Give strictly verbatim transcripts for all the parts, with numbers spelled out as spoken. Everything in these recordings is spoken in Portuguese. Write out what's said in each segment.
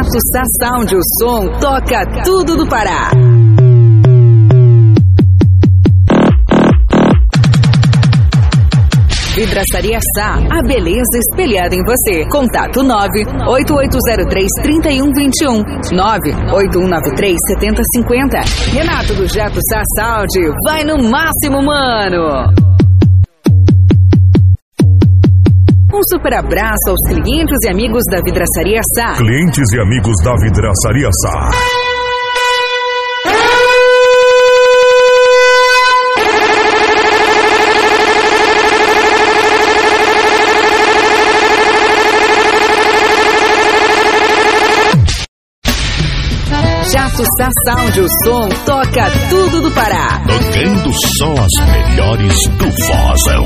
Jato Sound, o som toca tudo do Pará. Vidraçaria Sá, a beleza espelhada em você. Contato nove oito oito zero três, três um dois um, nove oito um nove três, sete zero cinco zero. Renato do Jato Sound, vai no máximo, mano! Um super abraço aos clientes e amigos da Vidraçaria Sá. Clientes e amigos da Vidraçaria Sá. Jato Sound, o som toca tudo do Pará. Tocando só as melhores do vozão.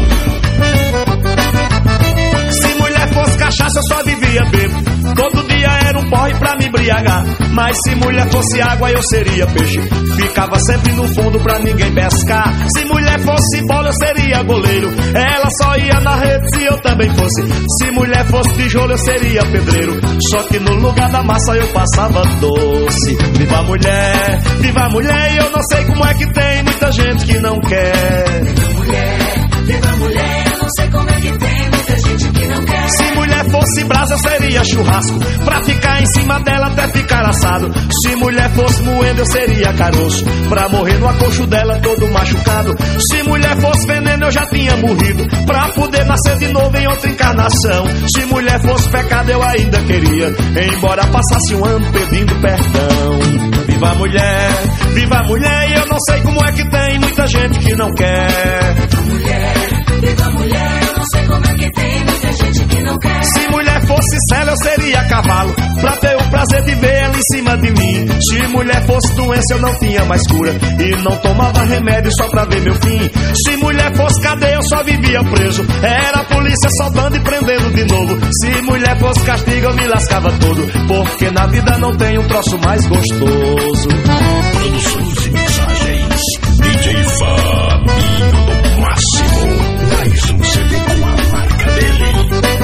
Se mulher fosse cachaça, eu só vivia bebo. Todo dia era um porre pra me embriagar. Mas se mulher fosse água, eu seria peixe. Ficava sempre no fundo pra ninguém pescar. Se mulher fosse bola, eu seria goleiro. Ela só ia na rede se eu também fosse. Se mulher fosse tijolo, eu seria pedreiro. Só que no lugar da massa eu passava doce. Viva a mulher, viva a mulher. E eu não sei como é que tem muita gente que não quer. Viva a mulher, viva a mulher. Eu não sei como é que tem muita gente que não quer. Se mulher fosse brasa, eu seria churrasco. Pra ficar em cima dela até ficar assado. Se mulher fosse moendo, eu seria caroço. Pra morrer no acocho dela todo machucado. Se mulher fosse veneno, eu já tinha morrido. Pra poder nascer de novo em outra encarnação. Se mulher fosse pecado, eu ainda queria. Embora passasse um ano pedindo perdão. Viva a mulher, viva a mulher. E eu não sei como é que tem muita gente que não quer. Viva a mulher, viva a mulher. Eu não sei como é que tem muita gente que não quer. Se mulher fosse cela, eu seria cavalo. Pra ter o prazer de ver ela em cima de mim. Se mulher fosse doença, eu não tinha mais cura. E não tomava remédio só pra ver meu fim. Se mulher fosse cadeia, eu só vivia preso. Era a polícia soltando e prendendo de novo. Se mulher fosse castigo, eu me lascava todo. Porque na vida não tem um troço mais gostoso. Produções e mensagens D J Fabinho do Máximo. Mais um C D com a marca dele.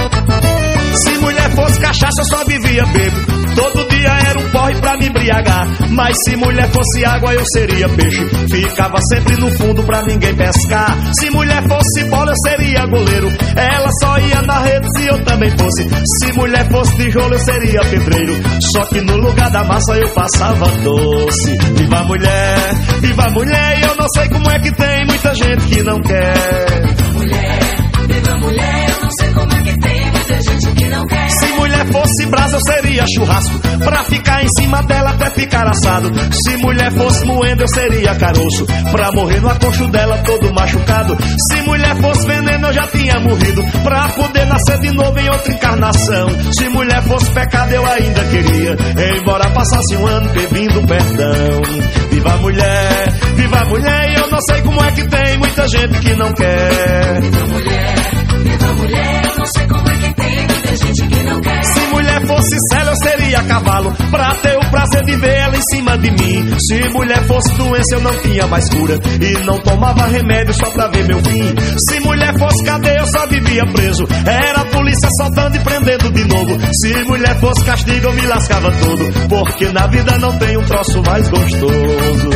Se mulher fosse cachaça, eu só vivia bebo. Todo dia era um porre pra me embriagar. Mas se mulher fosse água, eu seria peixe. Ficava sempre no fundo pra ninguém pescar. Se mulher fosse bola, eu seria goleiro. Ela só ia na rede se eu também fosse. Se mulher fosse tijolo, eu seria pedreiro. Só que no lugar da massa eu passava doce. Viva a mulher, viva a mulher. E eu não sei como é que tem muita gente que não quer. Viva a mulher, viva a mulher. Eu não sei como é que tem muita gente que não quer. Se mulher fosse brasa, eu seria churrasco. Pra ficar em cima dela até ficar assado. Se mulher fosse moendo, eu seria caroço. Pra morrer no acocho dela todo machucado. Se mulher fosse veneno, eu já tinha morrido. Pra poder nascer de novo em outra encarnação. Se mulher fosse pecado, eu ainda queria. Embora passasse um ano pedindo perdão. Viva a mulher, viva a mulher. E eu não sei como é que tem muita gente que não quer. Viva a mulher, viva a mulher. Eu não sei como é que tem muita gente que não quer. Se mulher fosse cela, eu seria cavalo. Pra ter o prazer de ver ela em cima de mim. Se mulher fosse doença, eu não tinha mais cura. E não tomava remédio só pra ver meu fim. Se mulher fosse cadeia, eu só vivia preso. Era a polícia soltando e prendendo de novo. Se mulher fosse castigo, eu me lascava todo. Porque na vida não tem um troço mais gostoso.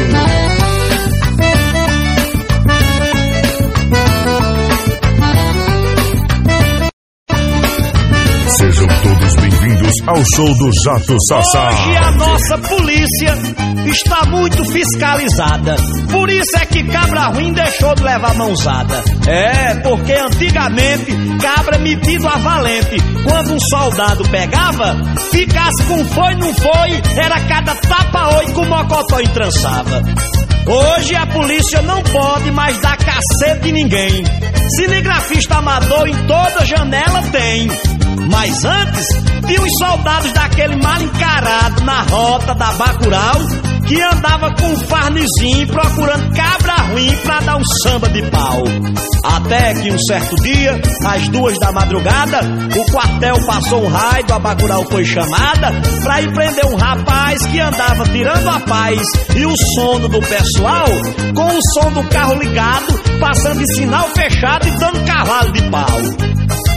Sejam todos bem-vindos ao show do Jato Sound. Hoje a nossa polícia está muito fiscalizada. Por isso é que cabra ruim deixou de levar mãozada. É, porque antigamente cabra metido a valente. Quando um soldado pegava, ficasse com foi, não foi, era cada tapa-oi que o mocotó entrançava. Hoje a polícia não pode mais dar cacete em ninguém. Cinegrafista amador em toda janela tem. Mas antes, tinha os soldados daquele mal encarado na rota da Bacurau, que andava com um farnizinho procurando cabra ruim pra dar um samba de pau. Até que um certo dia, às duas da madrugada, o quartel passou um raio, a Bacurau foi chamada pra ir prender um rapaz que andava tirando a paz e o sono do pessoal, com o som do carro ligado, passando em sinal fechado e dando cavalo de pau.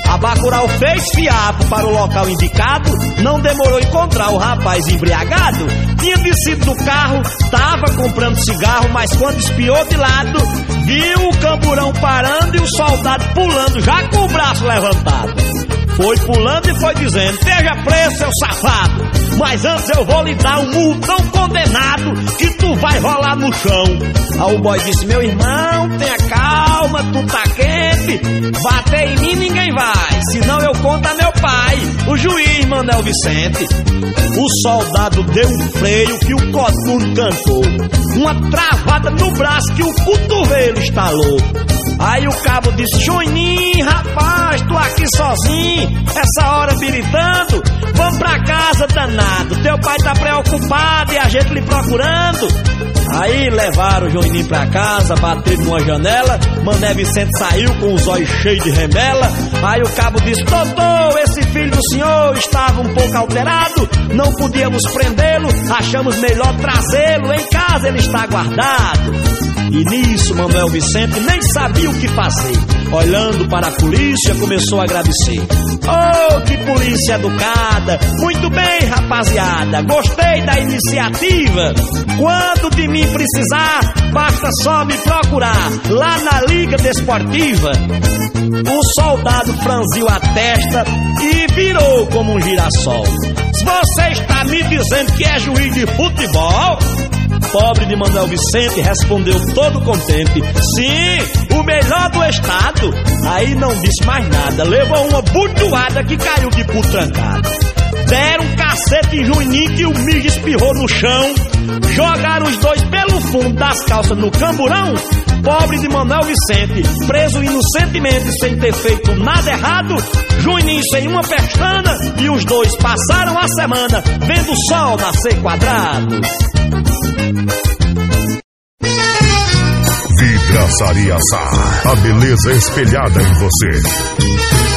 A Bacurau fez fiapo para o local indicado. Não demorou encontrar o rapaz embriagado. Tinha descido do carro, tava comprando cigarro, mas quando espiou de lado, viu o camburão parando e o soldado pulando, já com o braço levantado. Foi pulando e foi dizendo: esteja preso, seu safado, mas antes eu vou lhe dar um murro tão condenado que tu vai rolar no chão. Aí o boy disse: meu irmão, tenha calma, tu tá quente, bater em mim ninguém vai, senão eu conto a meu pai, o juiz Manuel Vicente. O soldado deu um freio que o coturno cantou, uma travada no braço que o cotovelo estalou. Aí o cabo disse: Juninho, rapaz, tu aqui sozinho, essa hora biritando, vamos pra casa, danado, teu pai tá preocupado e a gente lhe procurando. Aí levaram o Juninho pra casa, bateram numa janela, Mané Vicente saiu com os olhos cheios de remela. Aí o cabo disse: doutor, esse filho do senhor estava um pouco alterado, não podíamos prendê-lo, achamos melhor trazê-lo, em casa ele está guardado. E nisso Manuel Vicente nem sabia o que fazer. Olhando para a polícia, começou a agradecer. Oh, que polícia educada! Muito bem, rapaziada, gostei da iniciativa. Quando de mim precisar, basta só me procurar lá na Liga Desportiva. O soldado franziu a testa e virou como um girassol. Se você está me dizendo que é juiz de futebol, pobre de Manuel Vicente respondeu todo contente: sim, o melhor do estado. Aí não disse mais nada, levou uma butuada que caiu de cu trancado. Deram um cacete em Juninho que o mijo espirrou no chão. Jogaram os dois pelo fundo das calças no camburão. Pobre de Manuel Vicente, preso inocentemente sem ter feito nada errado. Juninho sem uma pestana e os dois passaram a semana vendo o sol nascer quadrado. Vidraçaria Sá, a beleza espelhada em você.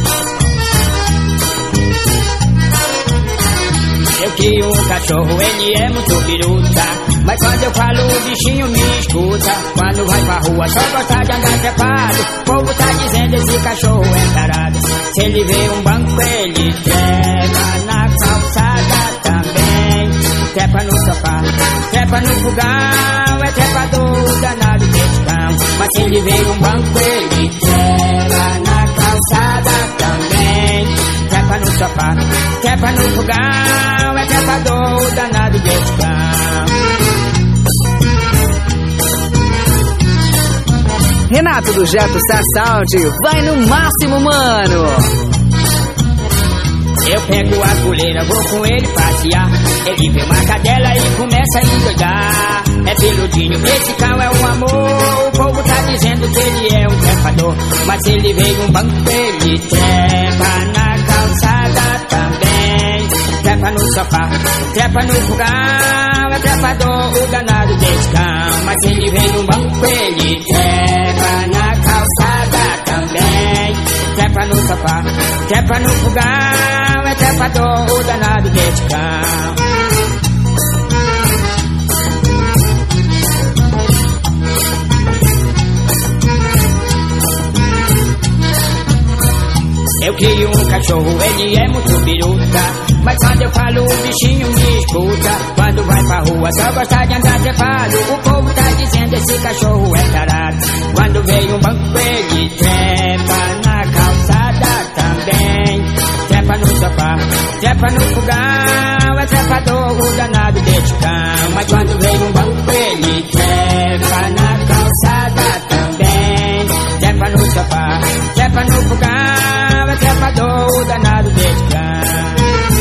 Eu crio um cachorro, ele é muito biruta, mas quando eu falo o bichinho me escuta. Quando vai pra rua só gosta de andar trepado. O povo tá dizendo esse cachorro é tarado. Se ele vê um banco ele trepa na calçada também. Trepa no sofá, trepa no fogão, é trepador danado desse cão. Mas se ele vê um banco ele trepa na calçada também. Trepa no sofá, trepa no fogão, é trepador danado desse cão. Renato do Jeto Sassaldi, vai no máximo, mano. Eu pego a coleira, vou com ele passear. Ele vê uma cadela e começa a endoidar. É peludinho, esse cão é um amor. O povo tá dizendo que ele é um trepador, mas se ele veio um banco ele trepa na calçada também. Trepa no sofá, trepa no fogão, é trepador o danado desse cão. Mas se ele veio um banco ele trepa na calçada também. Trepa no sofá, trepa no fogão, é trepador o danado desse cão. Eu crio um cachorro, ele é muito biruta, mas quando eu falo o bichinho me escuta. Quando vai pra rua só gosta de andar trepado. O povo tá dizendo esse cachorro é tarado. Quando vem um banco ele trepa na calçada também. Trepa no sofá, trepa no fogão, é trepador o danado desse cão. Mas quando vem um banco ele trepa na calçada também. Trepa no sofá, trepa no fogão, é trepador o danado desse cão.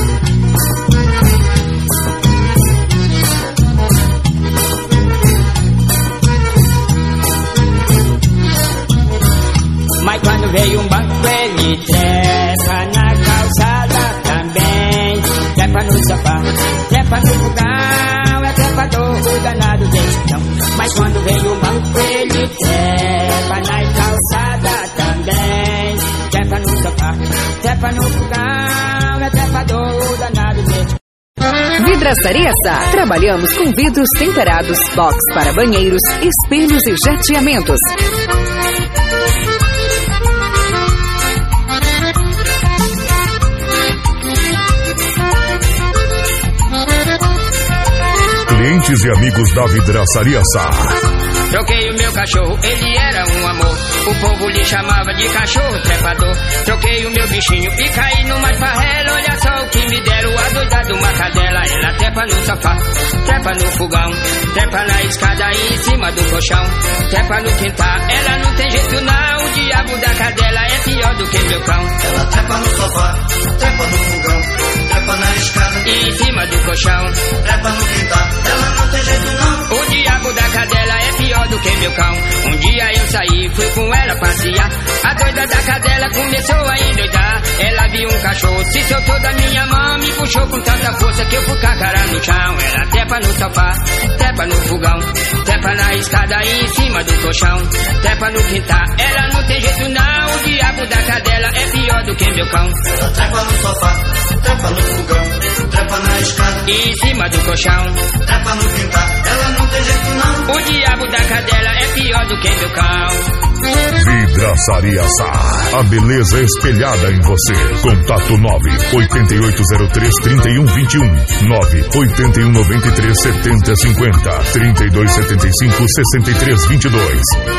Mas quando veio um banco ele trepa na calçada também. Trepa no sofá, trepa no fogão, é trepador o danado desse cão. Mas quando veio um banco ele trepa na calçada também. Trepa no sofá, trepa no fogão, é trepador o danado desse cão. Vidraçaria Sá. Trabalhamos com vidros temperados, box para banheiros, espelhos e jateamentos. ouvintes e amigos da Vidraçaria Sá. Troquei o meu cachorro, ele era um amor. O povo lhe chamava de cachorro trepador. Troquei o meu bichinho e caí numa esparrela. Olha só o que me deram, a doida de uma cadela. Ela trepa no sofá, trepa no fogão, trepa na escada e em cima do colchão, trepa no quintal. Ela não tem jeito não, o diabo da cadela é pior do que meu cão. Ela trepa no sofá, trepa no fogão, trepa na escada e em cima do colchão, trepa no quintal. Ela não tem jeito não, o diabo da cadela é pior do que meu cão. Um dia eu saí, fui com ela passear. A doida da cadela começou a endoidar. Ela viu um cachorro, se soltou da minha mão, me puxou com tanta força que eu fui com a cara no chão. Ela trepa no sofá, trepa no fogão, trepa na escada e em cima do colchão, trepa no quintal. Ela não tem jeito não, o diabo da cadela é pior do que meu cão. Ela trepa no sofá, trepa no fogão, trepa na escada e em cima do colchão, trepa no quintal. Ela não tem jeito não, o diabo da cadela é pior do que meu cão. Vidraçaria Sá, a beleza espelhada em você. Contato nove oito oito zero três, três um dois um, nove oito um nove três, sete zero cinco zero, trinta e dois setenta e cinco, sessenta e três vinte e dois.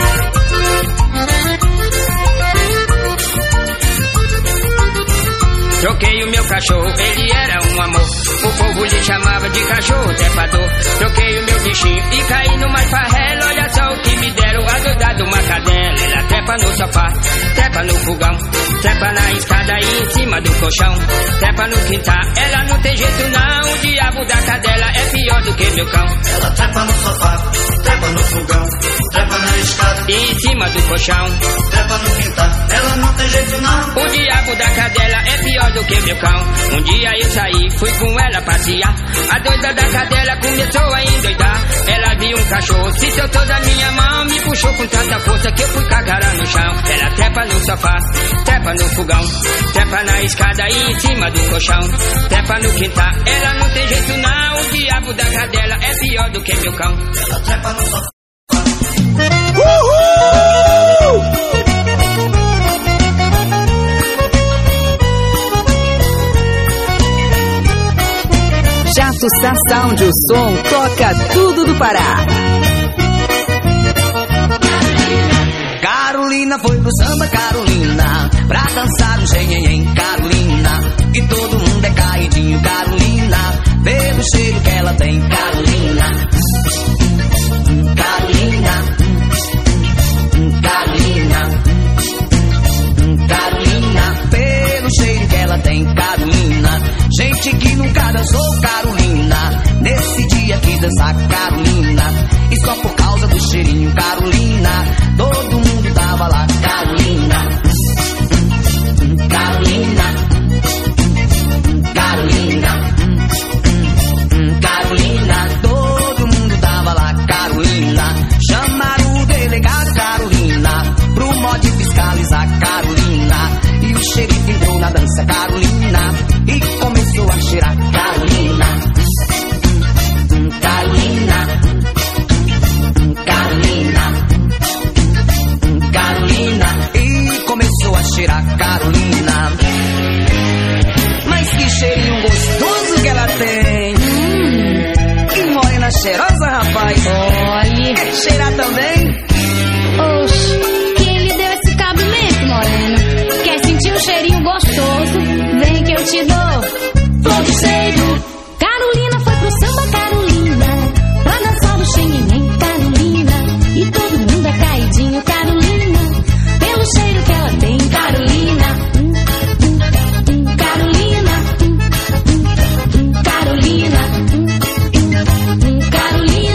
Troquei o meu cachorro, ele era um amor. O povo lhe chamava de cachorro trepador. Troquei o meu bichinho e caí numa esparrela. Olha só o que me deram, a doida de uma cadela. Ela trepa no sofá, trepa no fogão, trepa na escada e em cima do colchão, trepa no quintal. Ela não tem jeito não, o diabo da cadela é pior do que meu cão. Ela trepa no sofá, trepa no fogão, trepa na escada e em cima do colchão, trepa no quintal. Ela não tem jeito não, o diabo da cadela é pior do que meu cão. Um dia eu saí, fui com ela passear. A doida da cadela começou a endoidar. Ela viu um cachorro, se soltou da minha mão, me puxou com tanta força que eu fui com a cara no chão. Ela trepa no sofá, trepa no fogão, trepa na escada e em cima do colchão, trepa no quintal. Ela não tem jeito não, o diabo da cadela é pior do que meu cão. Ela trepa no sofá. Uhul! Jato Sá Sound, o som toca tudo do Pará. Carolina foi pro samba, Carolina, pra dançar o xenhenhen, Carolina, que todo mundo é caidinho, Carolina, pelo cheiro que ela tem, Carolina, Carolina, Carolina, Carolina, pelo cheiro que ela tem, Carolina, gente que nunca dançou, Carolina, nesse dia que dançar, Carolina, e só por causa do cheirinho, Carolina, todo mundo tava lá, Carolina, Carolina, Carolina, Carolina, todo mundo tava lá, Carolina, chamaram o delegado, Carolina, pro modo fiscalizar, Carolina, e o xerife entrou na dança, Carolina, e começou a cheirar, Carolina, Carolina, Carolina, Carolina, e começou a cheirar, Carolina. Mas que cheirinho gostoso que ela tem. Hum, que morena cheirosa, rapaz. Olhe. Quer cheirar também? Oxe, quem lhe deu esse cabimento, morena? Quer sentir um cheirinho gostoso? Vem que eu te dou. Flor do cheiro. Carolina foi pro samba, Carolina, pra dançar o xenhenhen, Carolina, e todo mundo é caidinho, Carolina, pelo cheiro que ela tem, Carolina, hum, hum, hum, Carolina, hum, hum, hum, Carolina, hum, hum, hum, Carolina.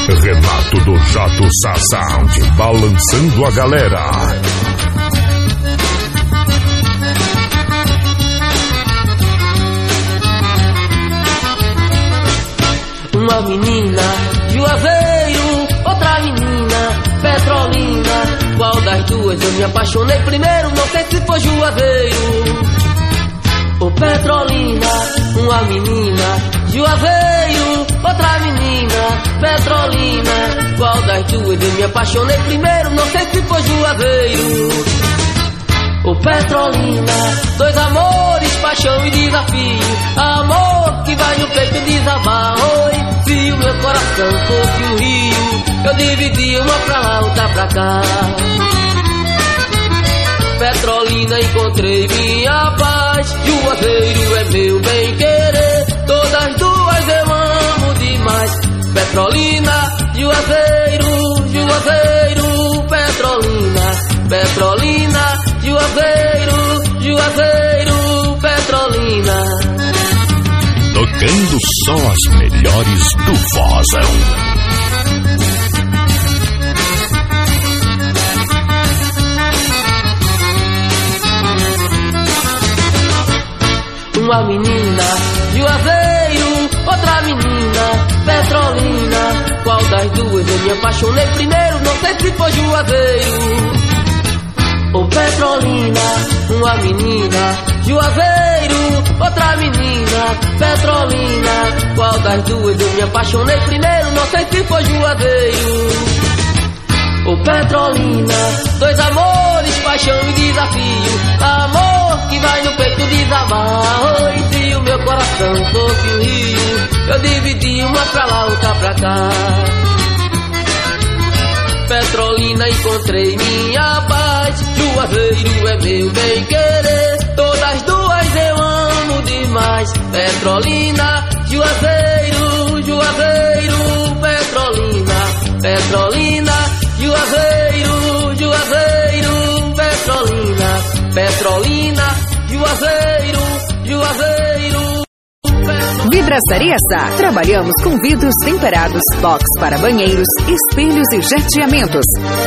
Renato do Jato Sá Sound, balançando a galera. Uma menina, Juazeiro, outra menina, Petrolina. Qual das duas eu me apaixonei primeiro? Não sei se foi Juazeiro ou Petrolina. Uma menina, Juazeiro, outra menina, Petrolina. Qual das duas eu me apaixonei primeiro? Não sei se foi Juazeiro ou Petrolina. Dois amores, paixão e desafio. Amor que vai no peito desabar. Oi, se o meu coração fosse o rio, eu dividia uma pra lá, outra pra cá. Petrolina, encontrei minha paz. Juazeiro é meu bem querer. Todas duas eu amo demais. Petrolina, Juazeiro, Juazeiro, Petrolina. Petrolina, Juazeiro, Juazeiro, Petrolina. Tocando só as melhores do Vozão. Uma menina, Juazeiro, outra menina, Petrolina. Qual das duas eu me apaixonei primeiro? Não sei se foi Juazeiro ou Petrolina. Uma menina, Juazeiro, outra menina, Petrolina. Qual das duas eu me apaixonei primeiro? Não sei se foi Juazeiro ou Petrolina. Dois amores, paixão e desafio. Amor que vai no peito desabar. Oi, se o meu coração fosse o rio, eu dividi uma pra lá, outra pra cá. Petrolina, encontrei minha paz. Juazeiro é meu bem querer. Todas duas eu amo demais. Petrolina, Juazeiro, Juazeiro, Petrolina. Petrolina, Juazeiro, Juazeiro, Petrolina. Petrolina, Juazeiro, Juazeiro. Vidraçaria Sá. Trabalhamos com vidros temperados, box para banheiros, espelhos e jateamentos.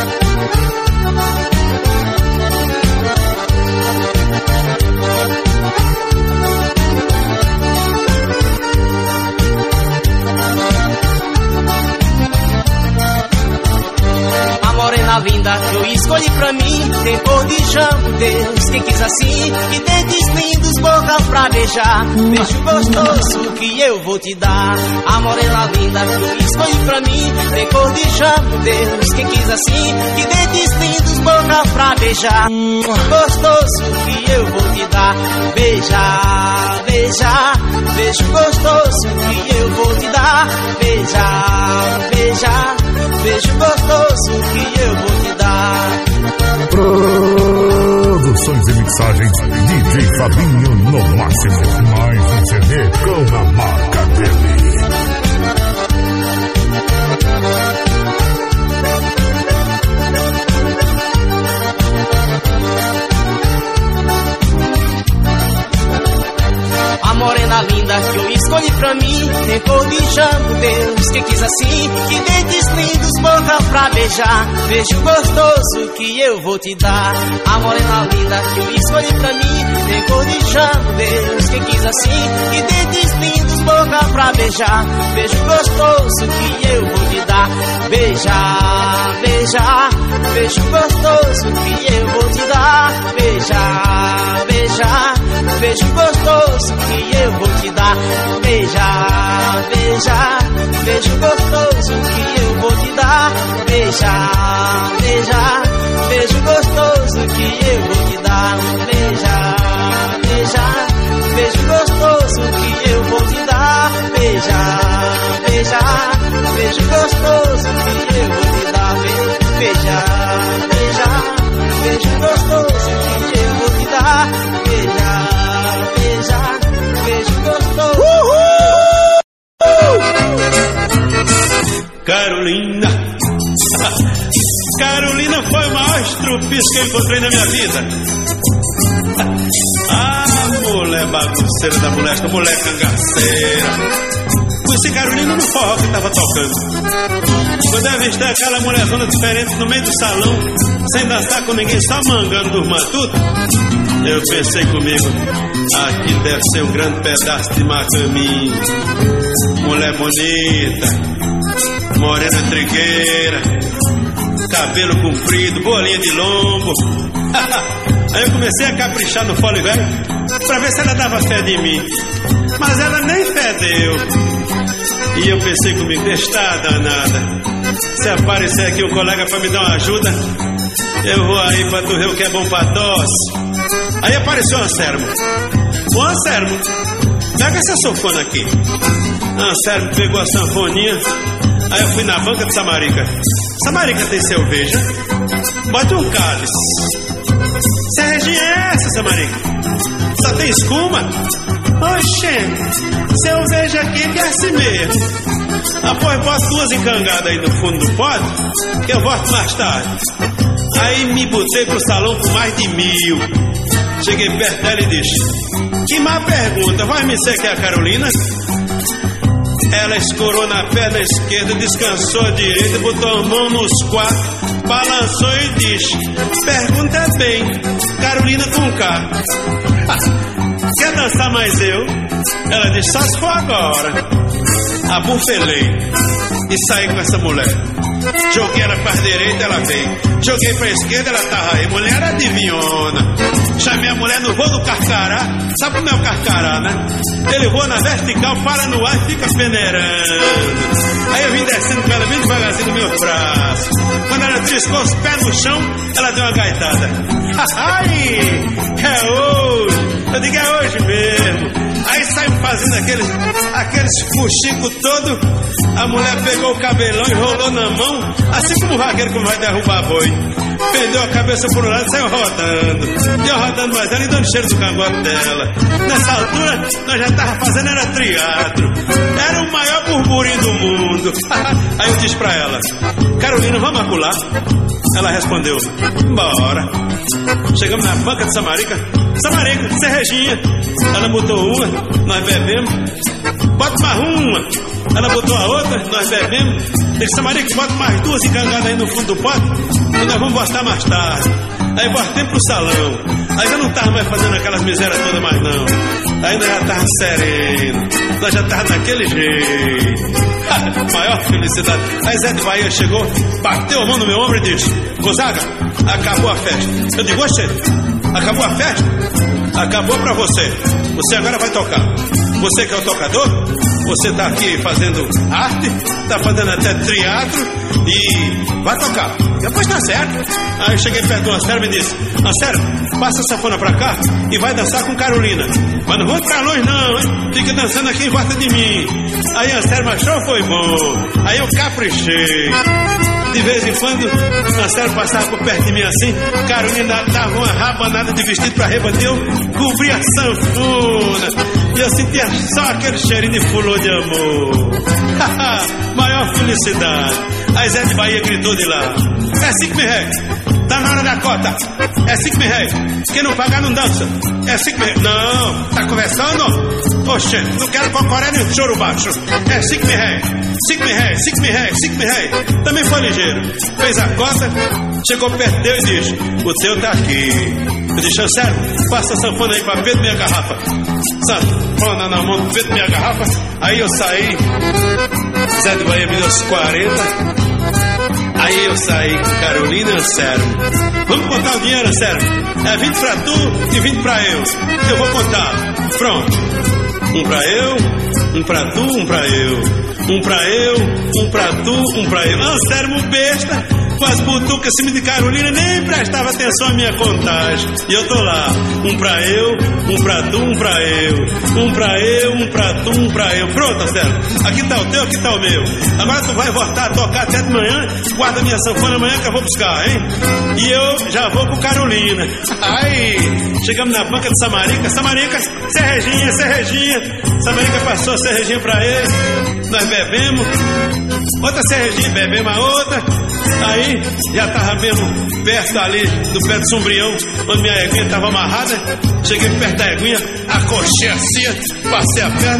Na vinda que eu escolhi pra mim, tem cor de jambo, Deus quem quis assim. E dentes lindos, boca pra beijar. Beijo gostoso que eu vou te dar. A morena linda que eu escolhi pra mim, tem cor de jambo, Deus quem quis assim. E dentes lindos, boca pra beijar. Gostoso que eu vou te dar. Beija, beija, beijo gostoso que eu vou te dar. Beija, beija, beijo gostoso que eu vou te dar. Produções e mixagens D J Fabinho no máximo. Mais um C D com a marca dele. A morena linda que eu escolhi pra mim, tem cor de jambo, Deus quem quis assim. Que dentes lindos, boca pra beijar. Beijo gostoso que eu vou te dar. A morena linda que eu escolhi pra mim, tem cor de jambo, Deus quem quis assim. Que dentes lindos, boca pra beijar. Beijo gostoso que eu vou te dar. Beija, beija, beijo gostoso que eu vou te dar. Beija, beija, beijo gostoso que eu vou te dar. Beija, beija, beijo gostoso que eu vou te dar. Beija, beija, beijo gostoso que eu vou te dar. Beija, beija, beijo gostoso que eu vou te dar. Beija, beija, beijo gostoso que eu vou te dar. Beija, beija, beijo gostoso que eu vou te dar. Beija, beija, beijo gostoso. Uhul! Carolina, Carolina foi o maior estrupício que eu encontrei na minha vida. Ah, mulher bagunceira da moleca, mulher cangaceira. conheci Carolina no forró que tava tocando. Quando eu avistei aquela mulherzona diferente no meio do salão, sem dançar com ninguém, só mangando dos matutos, eu pensei comigo, aqui deve ser um grande pedaço de macaminho. Mulher bonita, morena trigueira, cabelo comprido, bolinha de lombo. Aí eu comecei a caprichar no fole velho pra ver se ela dava fé de mim. Mas ela nem fé deu. E eu pensei comigo, está danada, se aparecer aqui um colega pra me dar uma ajuda, eu vou aí pra tu ver o que é bom pra tosse. Aí apareceu o Anselmo. O Anselmo, pega essa sanfona aqui. Anselmo pegou a sanfoninha. Aí eu fui na banca de Samarica. Samarica tem cerveja? Bota um cálice. Serginha é essa, Samarica? Só tem escuma? Oxê, cerveja aqui que é assim mesmo. Após bota duas encangadas aí no fundo do pote, que eu volto mais tarde. Aí me botei pro salão com mais de mil. Cheguei perto dela e disse, que má pergunta, vai me ser que é a Carolina? Ela escorou na perna esquerda, descansou a direita, botou a mão nos quatro, balançou e disse, pergunta bem, Carolina com K. Quer dançar mais eu? Ela disse, só se for agora. Abufelei e saí com essa mulher. Joguei ela pra direita, ela veio. Joguei pra esquerda, ela tava aí. Mulher era adivinhona. Chamei a mulher no voo do Carcará. Sabe como é o Carcará, né? Ele voa na vertical, para no ar e fica peneirando. Aí eu vim descendo com ela bem devagarzinho no meu braço. Quando ela triscou os pés no chão, ela deu uma gaitada. Ai, é hoje. Eu digo, é hoje mesmo. Aí saiu fazendo aqueles, aqueles fuxicos todo. A mulher pegou o cabelão e rolou na mão, assim como o vaqueiro que vai derrubar boi. Pendeu a cabeça por um lado e saiu rodando. Deu rodando mais ela e dando cheiro do cangote dela. Nessa altura, nós já tava fazendo, era teatro. Era o maior burburinho do mundo. Aí eu disse pra ela, Carolina, vamos acular? Ela respondeu, bora. Chegamos na banca de Samarica. Samarica, cervejinha. Ela botou uma, nós bebemos. Bota mais uma. Ela botou a outra, nós bebemos. Disse, Samarica, bota mais duas encangadas aí no fundo do pote e nós vamos botar mais tarde. Aí voltemos pro salão. Aí já não tava mais fazendo aquelas misérias todas mais não. Aí nós já tava sereno. Nós já tava daquele jeito. Maior felicidade. Aí Zé de Bahia chegou, bateu a mão no meu ombro e disse, Gonzaga, acabou a festa. Eu digo, oxe, acabou a festa? Acabou pra você. Você agora vai tocar. Você que é o tocador, você tá aqui fazendo arte, tá fazendo até teatro e vai tocar. Depois tá certo. Aí eu cheguei perto do Anselmo e disse, Anselmo, passa a sanfona pra cá e vai dançar com Carolina. Mas não vou pra longe não, hein? Fica dançando aqui em volta de mim. Aí Anselmo achou, foi bom. Aí eu caprichei. De vez em quando, o Anselmo passava por perto de mim assim, Carolina dava uma rabanada de vestido pra rebater, eu cobria a sanfona. E eu sentia só aquele cheirinho de fulô de amor. Maior felicidade. Aí Zé de Bahia gritou de lá, é cinco mil réis. Tá na hora da cota. É cinco mil réis. Quem não pagar não dança. É cinco mil réis. Não, tá conversando? Oxe, não quero cocoré nem choro baixo. É cinco mil réis. Cinco mil réis, cinco mil réis, cinco mil réis. Também foi ligeiro. Fez a cota, chegou perto dele e disse, o teu tá aqui. Eu disse, Anselmo, passa a sanfona aí pra ver minha garrafa. Sanfona na mão, ver minha garrafa. Aí eu saí. Zé de Bahia me deu os quarenta. Aí eu saí com Carolina e Anselmo. Vamos contar o dinheiro, Anselmo? É vinte pra tu e vinte pra eu. Eu vou contar. Pronto. Um pra eu, um pra tu, um pra eu. Um pra eu, um pra tu, um pra eu. Anselmo besta, com as butucas em cima de Carolina, nem prestava atenção à minha contagem. E eu tô lá. Um pra eu, um pra tu, um pra eu. Um pra eu, um pra tu, um pra eu. Pronto, Anselmo. Aqui tá o teu, aqui tá o meu. Agora tu vai voltar a tocar até de manhã. Guarda minha sanfona amanhã que eu vou buscar, hein? E eu já vou com Carolina. Aí, chegamos na banca de Samarica. Samarica, Serreginha, Serreginha. Samarica passou a Serreginha pra ele. Nós bebemos. Outra Serreginha, bebemos a outra. Aí, já tava mesmo perto ali do pé do sombrião, onde minha eguinha tava amarrada. Cheguei perto da eguinha, acochei assim, passei a perna.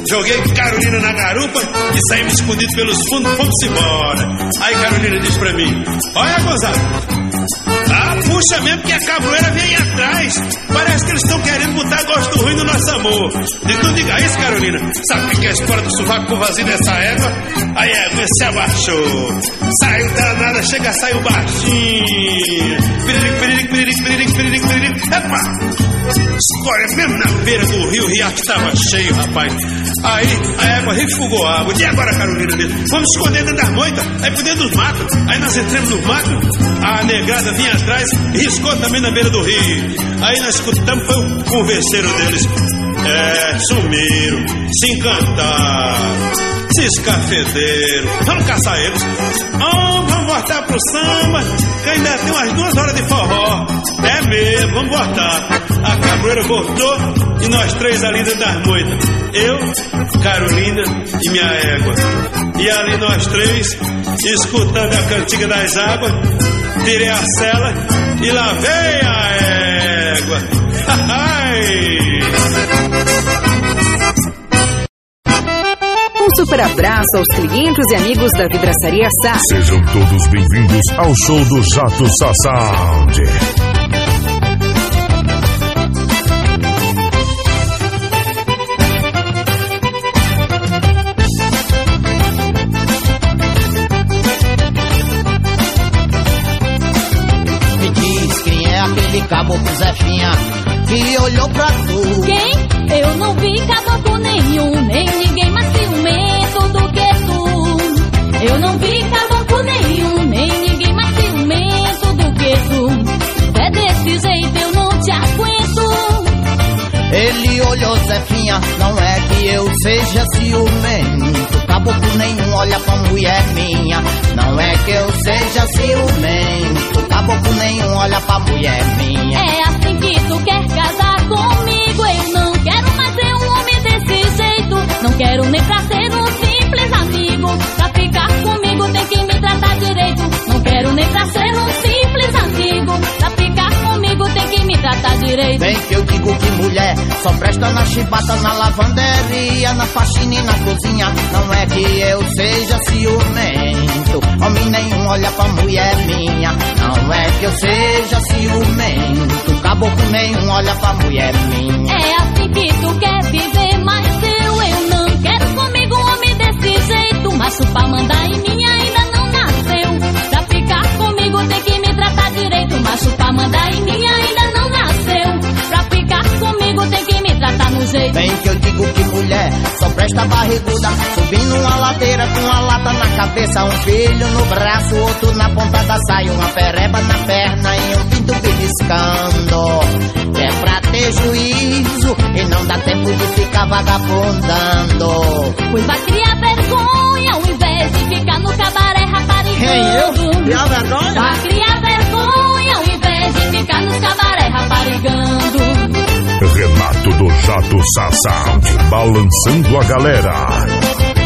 joguei Carolina na garupa e saímos escondidos pelos fundos, fomos embora. Aí Carolina diz pra mim: olha, gozado, ah, puxa mesmo que a cabroeira vem aí atrás. Parece que eles estão querendo botar gosto ruim no nosso amor. Diz, não diga isso, Carolina. Sabe o que é a história do sovaco com vazio dessa égua? Aí a égua se abaixou, saiu danada, chega, saiu baixinho. Piriric, piriric, piriric, piriric, piriric, piriric. Epa! Escolha mesmo na beira do rio, o riacho estava cheio, rapaz. Aí a égua refugou a água. E agora, Carolina? Vamos esconder dentro das moitas, aí por dentro dos matos. Aí nós entramos nos matos, a negrada vinha atrás e riscou também na beira do rio. Aí nós escutamos, foi o converseiro deles. É, sumiram, se encantaram, se escafederam. Vamos caçar eles. Oh, vamos voltar pro samba, que ainda tem umas duas horas de forró. É mesmo, vamos voltar. A cabroeira voltou e nós três ali dentro das moitas. Eu, Carolina e minha égua. E ali nós três, escutando a cantiga das águas, tirei a cela e lá veio a égua. Um super abraço aos clientes e amigos da Vidraçaria Sá. Sejam todos bem-vindos ao show do Jato Sá Sound. Me diz quem é aquele caboclo Zefinha que olhou pra tu. Quem? Eu não vi caboclo nenhum, nem ninguém mais ciumento do que tu. Eu não vi caboclo nenhum, nem ninguém mais ciumento do que tu. É desse jeito eu não te aguento. Ele olhou, Zefinha, não é que eu seja ciumento. Caboclo nenhum olha pra mulher minha. Não é que eu seja ciumento. Caboclo nenhum olha pra mulher minha. É assim que tu quer casar comigo. Eu não quero mais ser um homem desse jeito. Não quero nem pra ser um simples amigo. Pra ficar comigo tem que me tratar direito. Não quero nem pra ser um simples amigo. Pra ficar comigo tem que me tratar direito. Bem que eu digo que mulher só presta na chibata, na lavanderia, na faxina e na cozinha. Não é que eu seja ciumento. Homem nenhum olha pra mulher minha. Não é que eu seja ciumento. Caboclo nenhum olha pra mulher minha. É assim que tu quer viver, mas eu, eu não quero comigo um homem desse jeito. Macho pra mandar em mim ainda não nasceu. Pra ficar comigo tem que me tratar direito. Macho pra mandar em mim ainda não nasceu. Pra ficar comigo tem que me tratar no jeito. Bem que eu digo que mulher só presta barriguda, subindo uma ladeira com uma lata na cabeça, um filho no braço, outro na ponta da saia, uma pereba na perna e um pinto beliscando. É pra ter juízo e não dá tempo de ficar vagabundando. Pois vai criar vergonha ao invés de ficar no cabaré raparigando. Quem, eu? Criar vergonha? Vai criar vergonha ao invés de ficar nos cabaré raparigando. Renato do Jato Sá Sound, balançando a galera.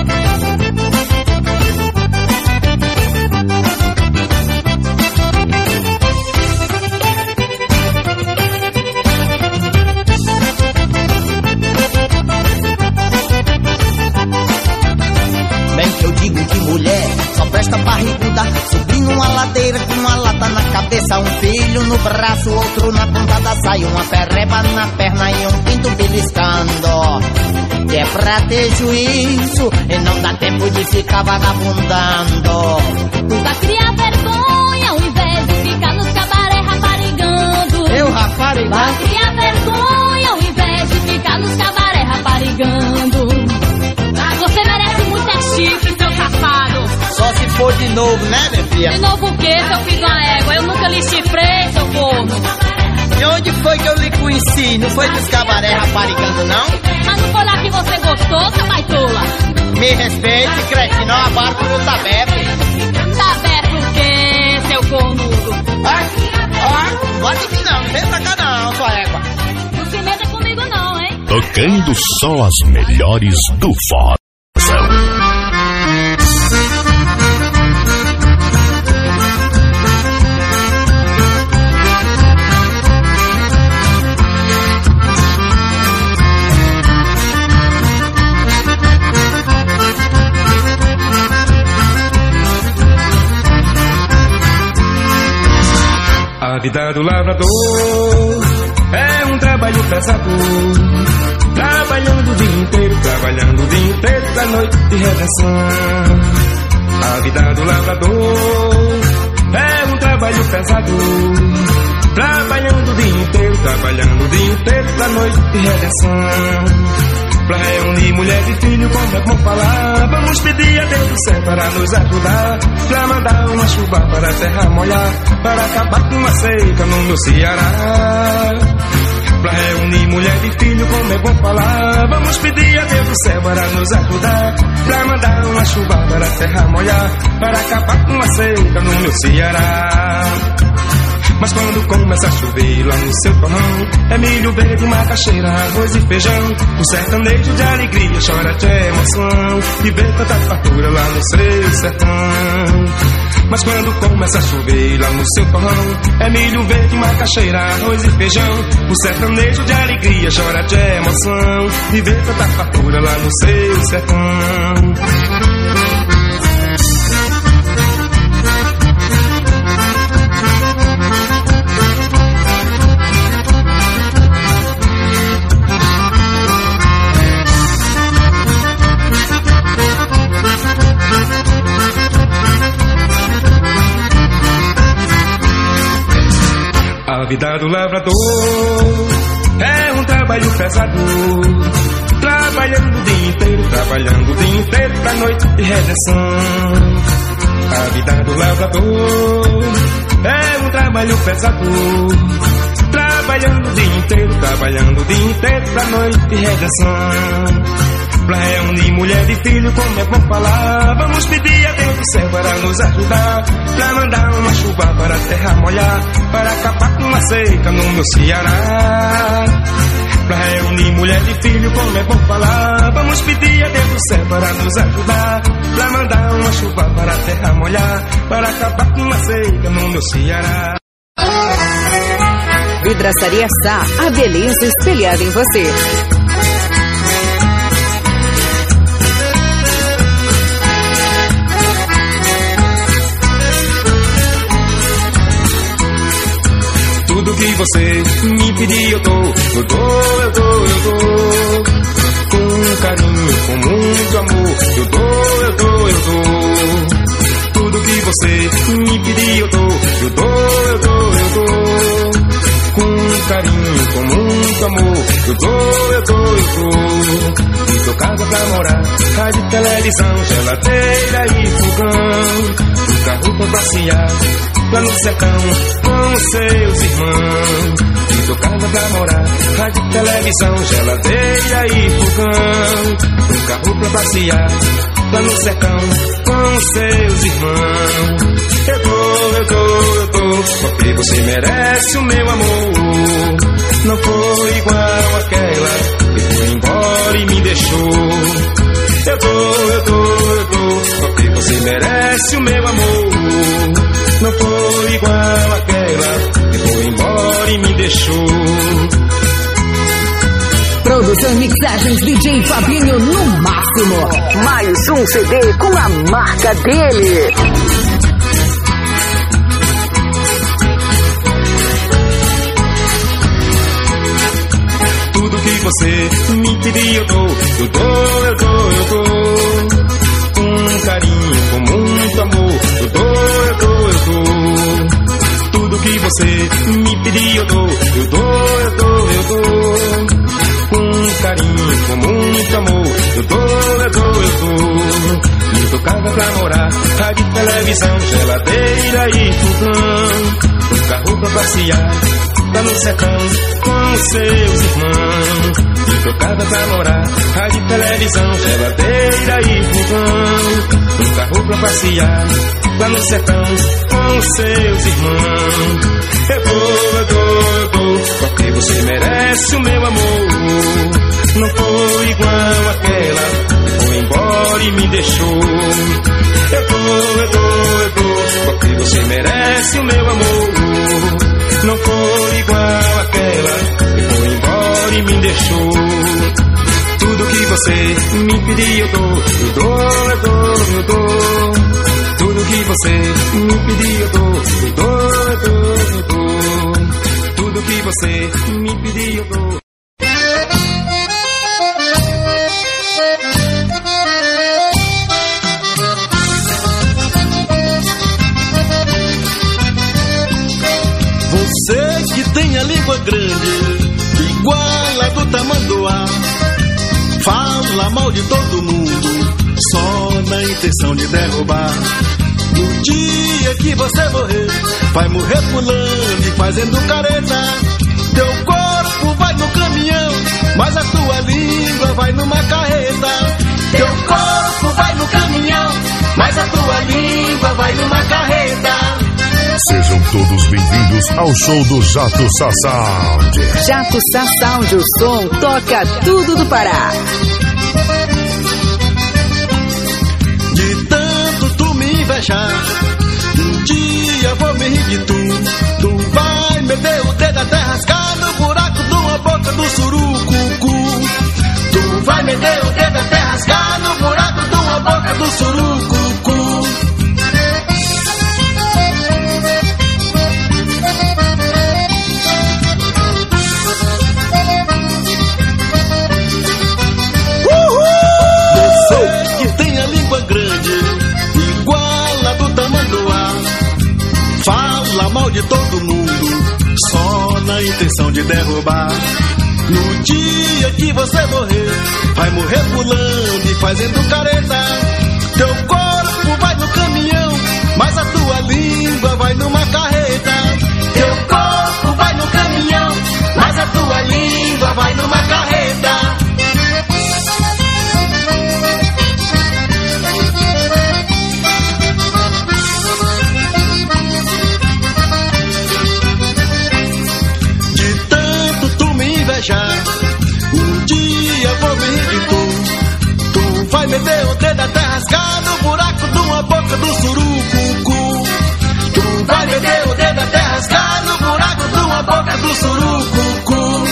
Bem que eu digo que mulher só presta barriguda, subindo uma ladeira com uma lata na cabeça, um filho no braço, outro na ponta da saia, uma pereba na perna e um pinto beliscando. Que é pra ter juízo e não dá tempo de ficar vagabundando. Tu vai criar vergonha ao invés de ficar nos cabaré raparigando. Eu raparigando? Vai criar vergonha ao invés de ficar nos cabaré raparigando. Você merece muito é chifre, seu safado. Só se for de novo, né, minha filha? De novo o quê, seu filho da égua? Eu nunca lhe chifrei, seu corno. E onde foi que eu lhe conheci? Não foi dos cabaré raparigando, não? Mas não foi lá que você gostou, seu baitola? Me respeite, cretino, a barco não tá bebe. Tá bebe o quê, seu cornudo? Ai, ai, pode vir não, não vem pra cá não, sua égua. Não se meta comigo não, hein? Tocando só as melhores do forró. A vida do lavrador é um trabalho pesado, trabalhando o dia inteiro, trabalhando o dia inteiro pra noite de redenção. A vida do lavrador é um trabalho pesado, trabalhando o dia inteiro, trabalhando o dia inteiro pra noite de redenção. Pra reunir mulher e filho, como é bom falar, vamos pedir a Deus do céu para nos ajudar, pra mandar uma chuva para a terra molhar, para acabar com a seca no meu Ceará. Pra reunir mulher e filho, como é bom falar, vamos pedir a Deus do céu para nos ajudar, pra mandar uma chuva para a terra molhar, para acabar com a seca no meu Ceará. Mas quando começa a chover lá no seu torrão, é milho verde, macaxeira, arroz e feijão, o sertanejo de alegria chora de emoção, e vê tanta fartura lá no seu sertão. Mas quando começa a chover lá no seu torrão, é milho verde, macaxeira, arroz e feijão, o sertanejo de alegria chora de emoção, e vê tanta fartura lá no seu sertão. A vida do lavrador é um trabalho pesado, trabalhando o dia inteiro, trabalhando o dia inteiro pra noite de redenção. A vida do lavrador é um trabalho pesado, trabalhando o dia inteiro, trabalhando o dia inteiro pra noite de redenção. Pra reunir mulher e filho, como é bom falar, vamos pedir a Deus do céu para nos ajudar, pra mandar uma chuva para a terra molhar, para acabar com a seca no meu Ceará. Pra reunir mulher e filho, como é bom falar, vamos pedir a Deus do céu para nos ajudar, pra mandar uma chuva para a terra molhar, para acabar com a seca no meu Ceará. Vidraçaria Sá, a beleza espelhada em você. Tudo que você me pedir eu dou, eu dou, eu dou, eu dou, com carinho, com muito amor, eu dou, eu dou, eu dou. Tudo que você me pedir eu dou, eu dou, eu dou, eu dou, com carinho, com muito amor, eu dou, eu dou, eu dou. Me dou casa pra morar, rádio, televisão, geladeira e fogão, um carro pra passear lá no sertão com os seus irmãos. Me dou casa pra morar, rádio, televisão, geladeira e fogão, um carro pra passear lá no sertão com os seus irmãos. Eu dou, eu dou, eu dou, porque você merece o meu amor. Não foi igual àquela que foi embora e me deixou. Eu dou, eu dou, eu dou, porque você merece o meu amor. Não foi igual àquela que foi embora e me deixou. Produção e mixagens D J Fabinho no máximo. Mais um C D com a marca dele. Tudo que você me pedir eu dou, eu dou, eu dou, eu dou, com carinho, com muito amor, eu dou, eu dou, eu dou. Tudo que você me pedir eu dou, eu dou, eu dou, eu dou, com carinho, com muito amor, eu dou, eu dou, eu dou. Me dou casa pra morar, rádio, televisão, geladeira e fogão, um carro pra passear lá no sertão com os seus irmãos. Me dou casa pra morar, rádio, televisão, geladeira e fogão, um carro pra passear lá no sertão com os seus irmãos. Eu dou, eu dou, eu dou, porque você merece o meu amor. Não foi igual àquela que foi embora e me deixou. Eu dou, eu dou, eu dou, porque você merece o meu amor. Não foi igual àquela que foi embora e me deixou. Tudo que você me pedir eu dou, eu dou, eu dou, eu dou. Tudo que você me pedir eu dou, eu dou, eu dou, eu dou. você me pedir eu dou. Você que tem a língua grande, igual a do tamanduá, fala mal de todo mundo, só na intenção de derrubar. No dia que você morrer, vai morrer pulando e fazendo careta. Teu corpo vai no caminhão, mas a tua língua vai numa carreta. Teu corpo vai no caminhão, mas a tua língua vai numa carreta. Sejam todos bem-vindos ao show do Jato Sound. Jato Sound, o som toca tudo do Pará. De tanto tu me invejar, um dia vou me rir de tu. Tu vai meter o dedo até rasgar no buraco de uma boca do surucucu. Tu vai meter o dedo até rasgar no buraco de uma boca do surucucu. Fala mal de todo mundo, só na intenção de derrubar. No dia que você morrer, vai morrer pulando e fazendo careta. Teu corpo vai no caminhão, mas a tua língua vai numa carreta. Teu corpo vai no caminhão, mas a tua língua vai numa carreta. Um dia vou me rir de tu. Tu vai meter o dedo até rasgar no buraco de uma boca do surucucu. Tu vai meter o dedo até rasgar no buraco de uma boca do surucucu.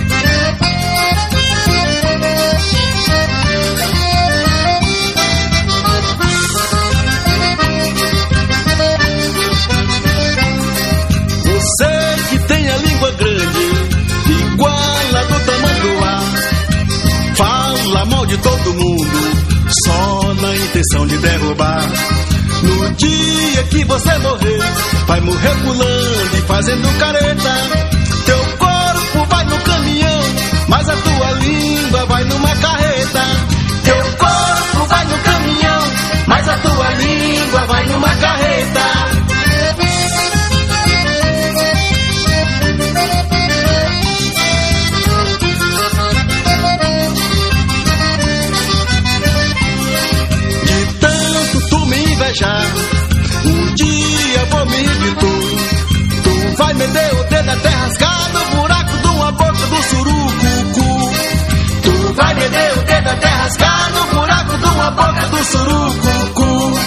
Você que tem a língua grande, igual a do tamanduá, fala mal de todo mundo, só na intenção de derrubar. No dia que você morrer, vai morrer pulando e fazendo careta. Teu corpo vai no caminhão, mas a tua língua vai numa carreta. Teu corpo vai no caminhão, mas a tua língua vai numa carreta. Um dia vou me rir de tu. Tu vai meter o dedo até rasgar no buraco de uma boca do surucucu. Tu vai meter o dedo até rasgar no buraco de uma boca do surucucu.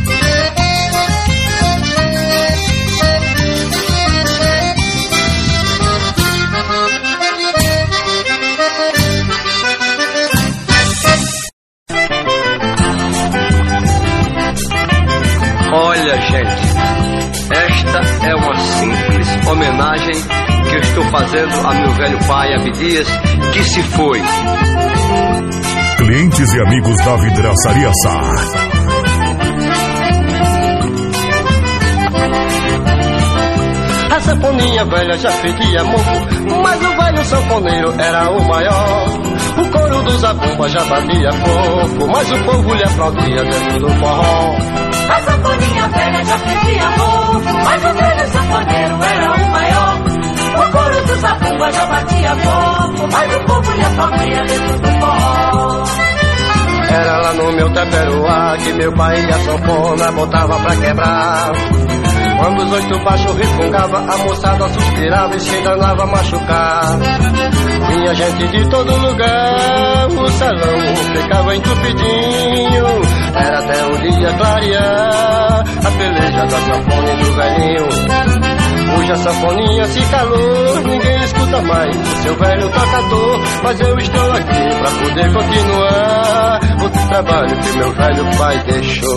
Olha, gente, esta é uma simples homenagem que eu estou fazendo a meu velho pai Abdias, que se foi. Clientes e amigos da Vidraçaria Sá. A sanfoninha velha já fedia muito, mas o velho sanfoneiro era o maior. O coro dos zabumba já batia fofo, mas o povo lhe aplaudia dentro do forró. A sanfoninha velha já fedia mofo, mas o velho sanfoneiro era o maior. O coro do zabumba já batia fofo, mas o povo lhe aplaudia dentro do forró. Era lá no meu taperoá que meu pai e a sanfona botava pra quebrar. Quando os oito baixos refungava, a moçada suspirava e se danava a machucar. Vinha gente de todo lugar, o salão ficava entupidinho. Era até o dia clarear, a peleja da sanfona e do velhinho. Hoje a sanfoninha se calou, ninguém escuta mais o seu velho tocador. Mas eu estou aqui pra poder continuar o trabalho que meu velho pai deixou.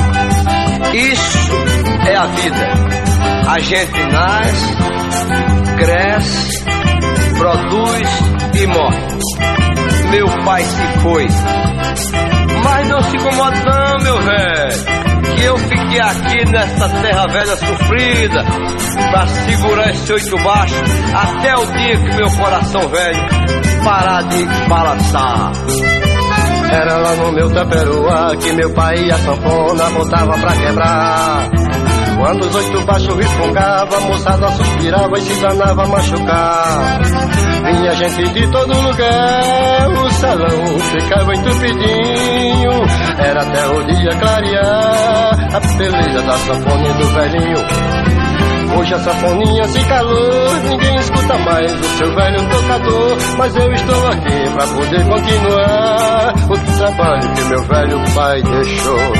Isso é a vida. A gente nasce, cresce, produz e morre. Meu pai se foi, mas não se incomoda não, meu velho, que eu fiquei aqui nessa terra velha sofrida pra segurar esse oito baixo até o dia que meu coração velho parar de balançar. Era lá no meu taperoá que meu pai e a sanfona botava pra quebrar. Quando os oito baixos resfungava, a moçada suspirava e se danava a machucar. Vinha gente de todo lugar, o salão ficava entupidinho. Era até o dia clarear, a beleza da sanfona e do velhinho. Hoje a sanfoninha se calou, ninguém escuta mais o seu velho tocador. Mas eu estou aqui pra poder continuar o trabalho que meu velho pai deixou.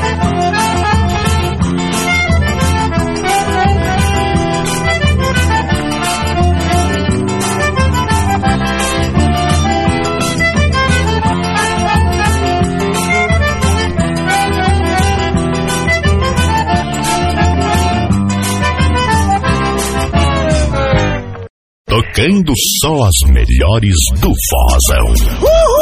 Tocando só as melhores do Forrozão.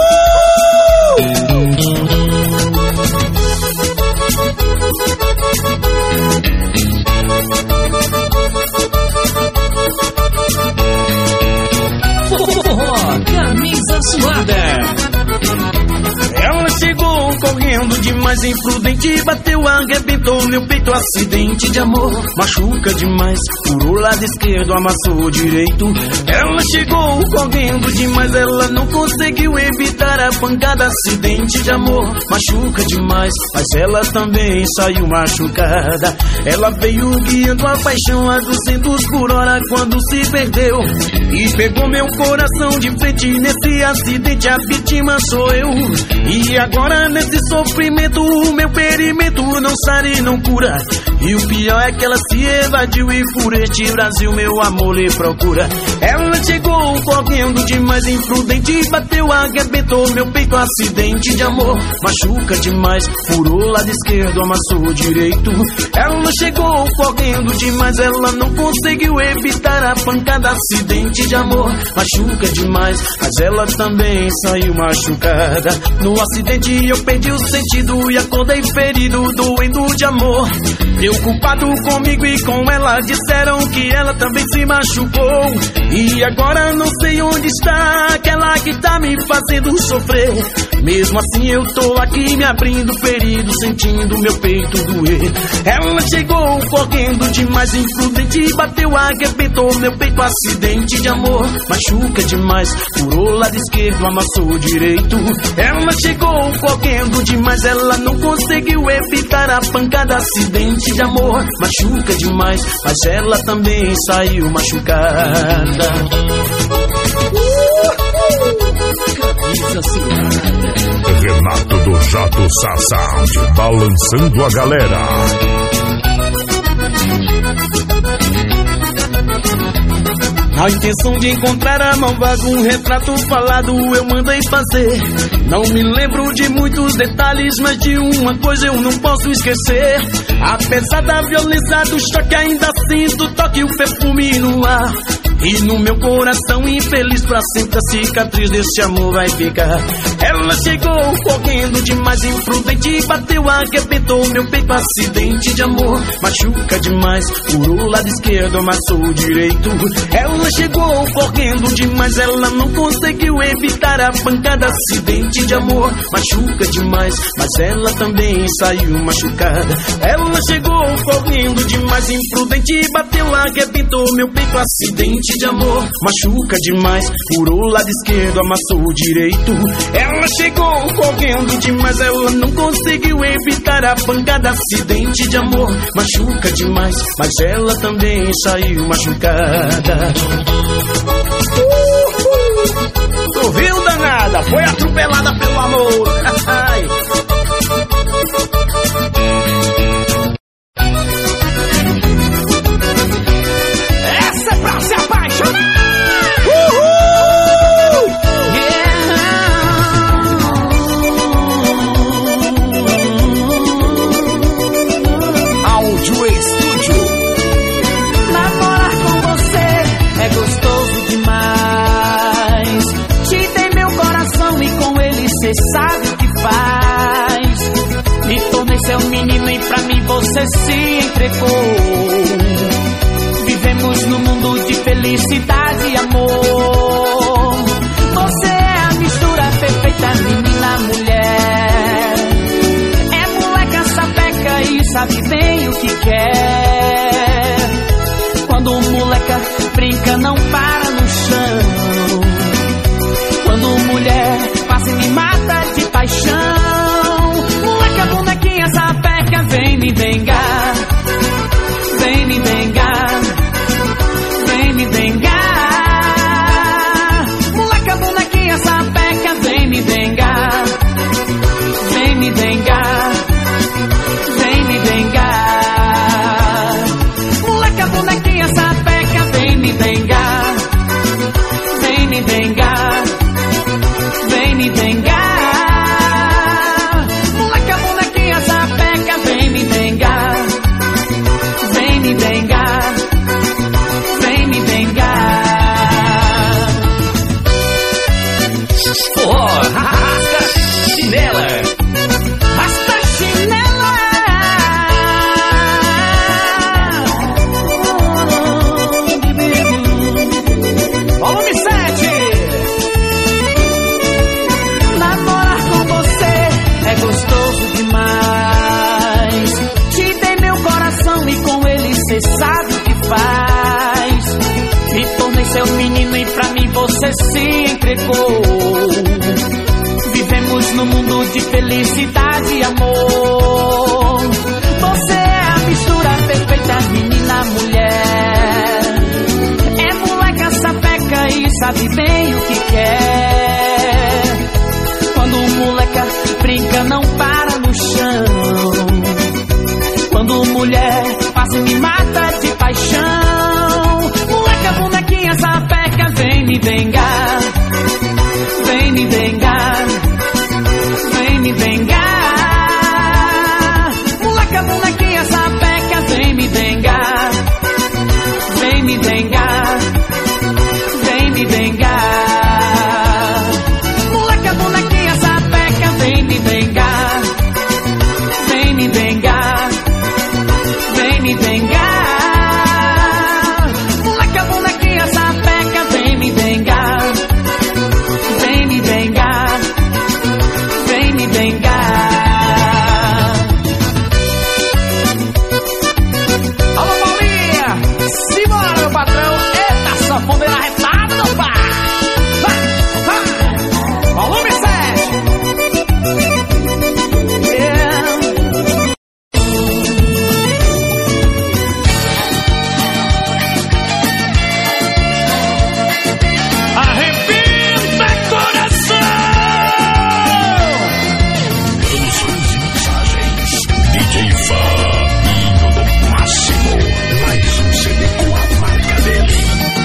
Forró, camisa suada. Ela chegou correndo demais, imprudente, bateu, arrebentou meu peito, acidente de amor, machuca demais, furou lado esquerdo, amassou o direito. Ela chegou correndo demais, ela não conseguiu evitar a pancada, acidente de amor, machuca demais, mas ela também saiu machucada. Ela veio guiando a paixão a duzentos por hora quando se perdeu e pegou meu coração de frente. Nesse acidente a vítima sou eu. E agora nesse sofrimento o meu ferimento não sara e não cura. E o pior é que ela se evadiu e por este Brasil meu amor lhe procura. Ela chegou correndo demais, imprudente, bateu, arrebentou meu peito, acidente de amor, machuca demais, furou lado esquerdo, amassou o direito. Ela chegou correndo demais, ela não conseguiu evitar a pancada, acidente de amor, machuca demais, mas ela também saiu machucada. No acidente eu perdi o sentido e acordei ferido, doendo de amor. Preocupado comigo e com ela, disseram que ela também se machucou. E agora não sei onde está aquela que tá me fazendo sofrer. Mesmo assim eu tô aqui me abrindo, ferido, sentindo meu peito doer. Ela chegou correndo demais, imprudente, bateu, arrebentou meu peito, acidente de amor, machuca demais, furou lado esquerdo, amassou o direito. Ela chegou correndo demais, ela não conseguiu evitar a pancada, acidente de amor, machuca demais, mas ela também saiu machucada. Camisa suada. Renato do Jato Sound, balançando a galera. Na intenção de encontrar a mão vaga, um retrato falado eu mandei fazer. Não me lembro de muitos detalhes, mas de uma coisa eu não posso esquecer. Apesar da violência do choque, ainda sinto o toque e o perfume no ar. E no meu coração infeliz, pra sempre a cicatriz desse amor vai ficar. Ela chegou correndo demais, imprudente, bateu, arrebentou meu peito, acidente de amor, machuca demais, furou lado esquerdo, amassou o direito. Ela chegou correndo demais, ela não conseguiu evitar a pancada, acidente de amor, machuca demais, mas ela também saiu machucada. Ela chegou correndo demais, imprudente, bateu, arrebentou meu peito, acidente de amor, machuca demais, furou lado esquerdo, amassou o direito. Ela chegou correndo demais, ela não conseguiu evitar a pancada, acidente de amor, machuca demais, mas ela também saiu machucada. Uh, uh, ouviu, danada? Foi atropelada pelo amor. Essa é pra se apaixonar. Uhul! Yeah. Áudio Estúdio. Namorar com você é você se entregou. Vivemos num mundo de felicidade e amor. Você é a mistura perfeita, menina, mulher. É moleca, sapeca e sabe bem o que quer. Quando moleca brinca, não para no chão. Quando mulher passa e me mata de paixão. Moleca, bonequinha, sapeca, vem me dengar. Vem me dengar. Vem me dengar. Moleca, bonequinha, sapeca, vem me dengar. Vem me dengar. Vem me dengar. Moleca, bonequinha, sapeca, vem me dengar. Vem me dengar. Vem me dengar. Moleca, bonequinha, sapeca, vem me dengar. Vem me dengar. Vem me dengar. Oh, rasga chinela. Rasga chinela. Volume sete. Namorar com você é gostoso demais. Te dei meu coração e com ele cê sabe o que faz. Me tornei seu menino e pra mim você se entregou. Vivemos num mundo de felicidade e amor. Você é a mistura perfeita, menina, mulher. É moleca, sapeca e sabe bem o que quer. Quando moleca brinca, não para no chão. Quando mulher passa e me mata de paixão. Moleca, bonequinha, sapeca, vem me dengar. Vem me dengar. Vem me dengar. Moleca, bonequinha, sapeca, vem me dengar. Vem me dengar. Vem me dengar. Moleca, bonequinha, sapeca, vem me dengar. Vem me dengar. Vem me dengar. Moleca, bonequinha, sapeca, vem me dengar. Vem me dengar. Vem me dengar. Alô, Paulinha! Simbora, meu patrão! Eita, só fondeira arretada, não pá! Vai, vai! Volume sete! Yeah. Arrebenta coração! D J Fabinho do Máximo. Mais um C D com a marca dele.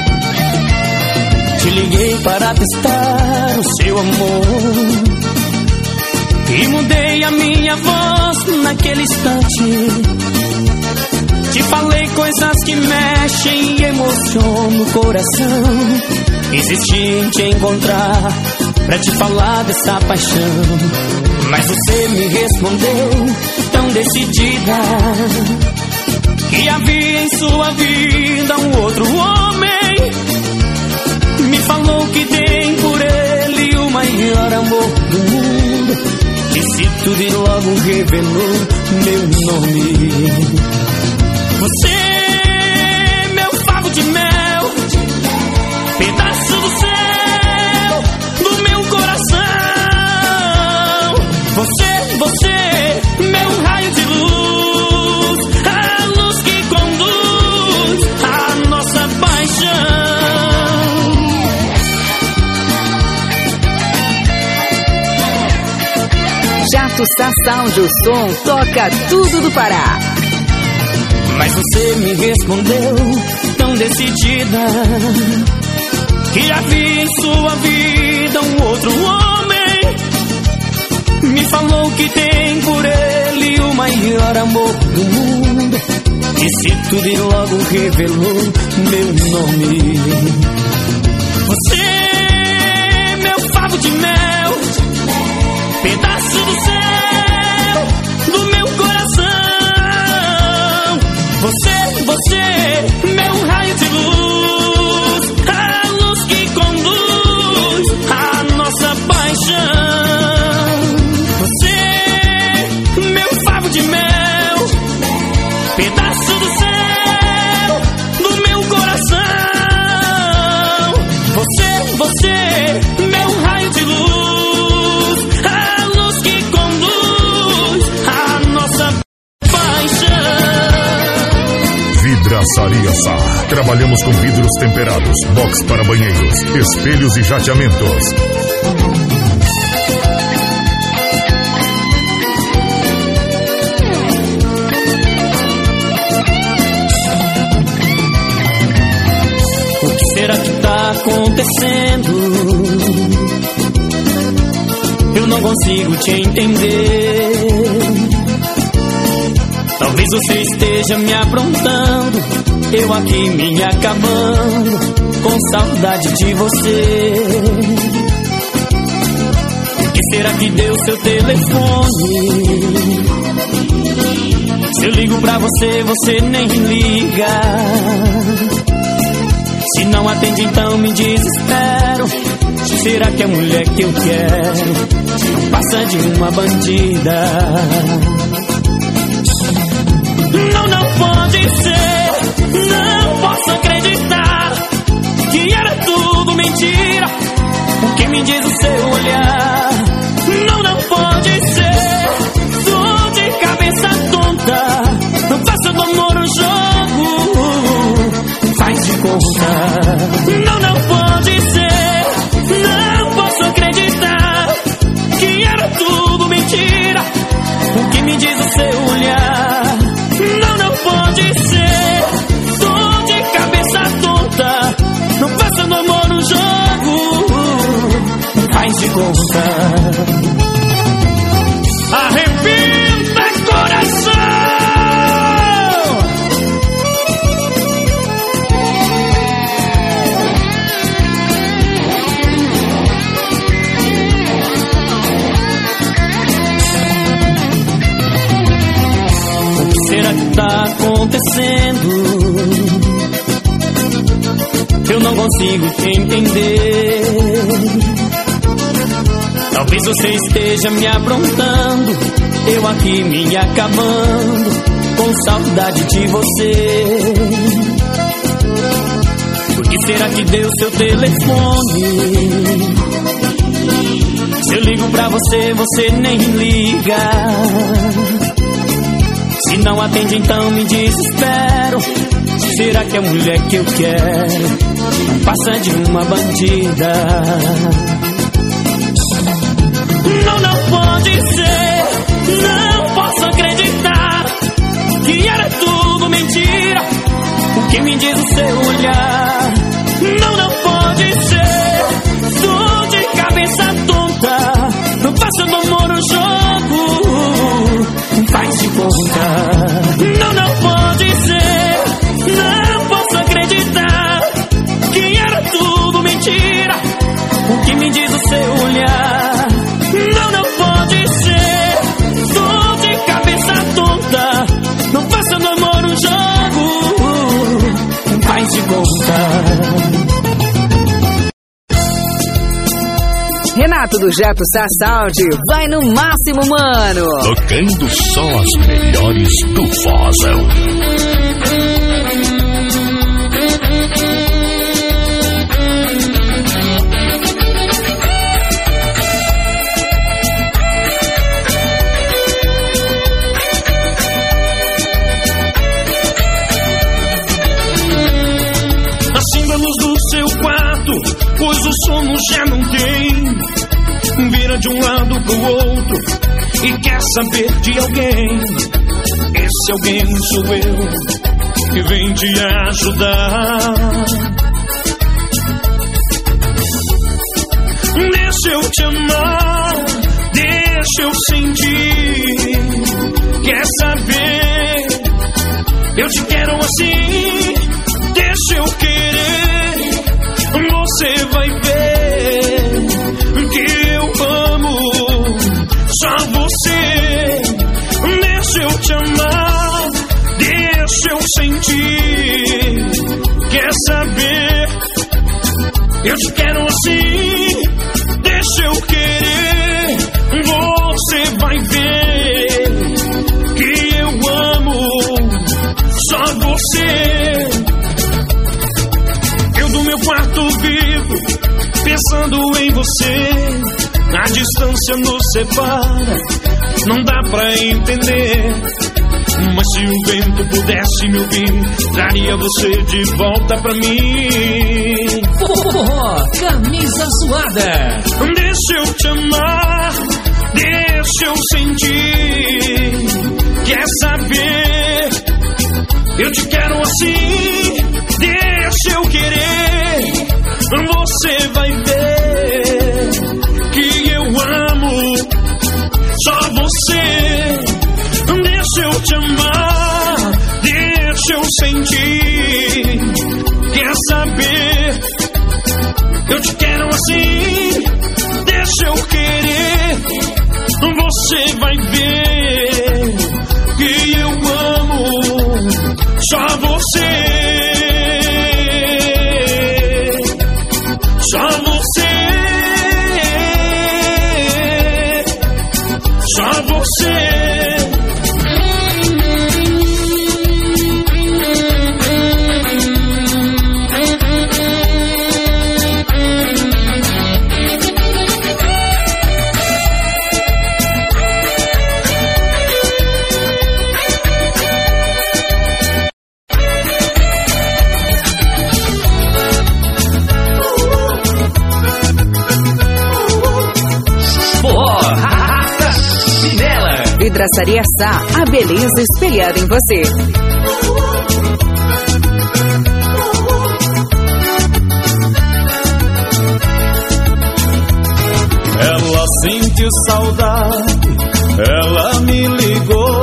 Te liguei para testar o seu amor e mudei a minha voz naquele instante. Te falei coisas que mexem e emocionam o coração. Insisti em te encontrar pra te falar dessa paixão, mas você me respondeu tão decidida que havia em sua vida um outro homem. Me falou que tem por ele o maior amor do mundo. Disse tudo e logo revelou meu nome. Você, meu favo de mel, pedaço do céu, do meu coração. Você, você, meu raio de luz, a luz que conduz a nossa paixão. Jato Sound, o som toca tudo do Pará. Mas você me respondeu tão decidida que havia em sua vida um outro homem. Me falou que tem por ele o maior amor do mundo. Disse tudo e logo revelou meu nome. Você, meu favo de mel, pedaço do céu, do meu coração. Tapeçaria Sá. Trabalhamos com vidros temperados, box para banheiros, espelhos e jateamentos. O que será que tá acontecendo? Eu não consigo te entender. Talvez você esteja me aprontando, eu aqui me acabando, com saudade de você. O que será que deu seu telefone? Se eu ligo pra você, você nem liga. Se não atende, então me desespero. Será que é a mulher que eu quero não passa de uma bandida? Não, não pode ser, não posso acreditar que era tudo mentira, o que me diz o seu olhar. Não, não pode ser, tô de cabeça tonta, não faço do amor um jogo, faz de conta. Não, não pode ser, não posso acreditar que era tudo mentira, o que me diz o seu olhar. Não, não pode ser, tô de cabeça tonta, não passa no amor no jogo, faz de conta. Arrebenta coração! Será que tá acontecendo? Eu não consigo te entender. Talvez você esteja me aprontando, eu aqui me acabando, com saudade de você. Por que será que deu seu telefone? Se eu ligo pra você, você nem liga. Se não atende, então me desespero. Será que é a mulher que eu quero não passa de uma bandida? Não, não pode ser, não posso acreditar que era tudo mentira, o que me diz o seu olhar. Não, não pode ser, tô de cabeça tonta, não passa do amor um jogo, faz de conta. Não, não pode ser, não posso acreditar que era tudo mentira, o que me diz o seu olhar. Não, não pode ser, tô de cabeça tonta, não passa no amor um jogo, faz de conta. Renato do Jeto Sassaldi vai no máximo, mano. Tocando só as melhores do Vozão. Acenda a luz do seu quarto, pois o sono já não tem. Vira de um lado pro outro e quer saber de alguém. Esse alguém sou eu, que vem te ajudar. Deixa eu te amar, deixa eu sentir. Quer saber? Eu te quero assim, deixa eu querer. Você vai ver que eu amo só você. Deixa eu te amar, deixa eu sentir. Quer saber? Eu te quero assim, deixa eu querer. Você vai ver que eu amo só você. Eu do meu quarto vivo pensando em você. A distância nos separa, não dá pra entender. Mas se o vento pudesse pudesse me ouvir, traria você de volta pra mim. Forró, camisa suada. Deixa eu te amar, deixa eu sentir. Quer saber? Eu te quero assim, deixa eu querer. Você vai ver que eu amo só você. Deixa eu te amar, deixa eu sentir. Quer saber? Eu te quero assim, deixa eu querer. Você vai ver que eu amo só você. Só você. Só você. Vidraçaria Sá, a beleza espelhada em você. Ela sentiu saudade, ela me ligou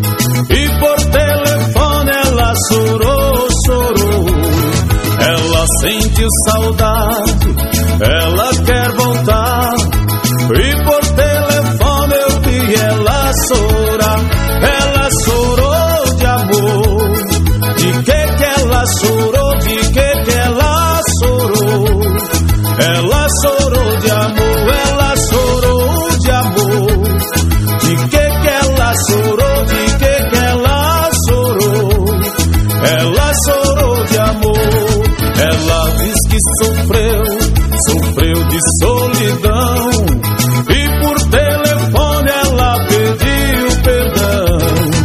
e por telefone ela chorou, chorou. Ela sentiu saudade, ela quer voltar e por telefone eu vi ela chorar. Ela chorou de amor. De que que ela chorou? De que que ela chorou? Ela chorou de amor. Ela chorou de amor. De que que ela chorou? De que que ela chorou? Ela chorou de amor. Ela diz que sofreu, sofreu de solidão e por telefone ela pediu perdão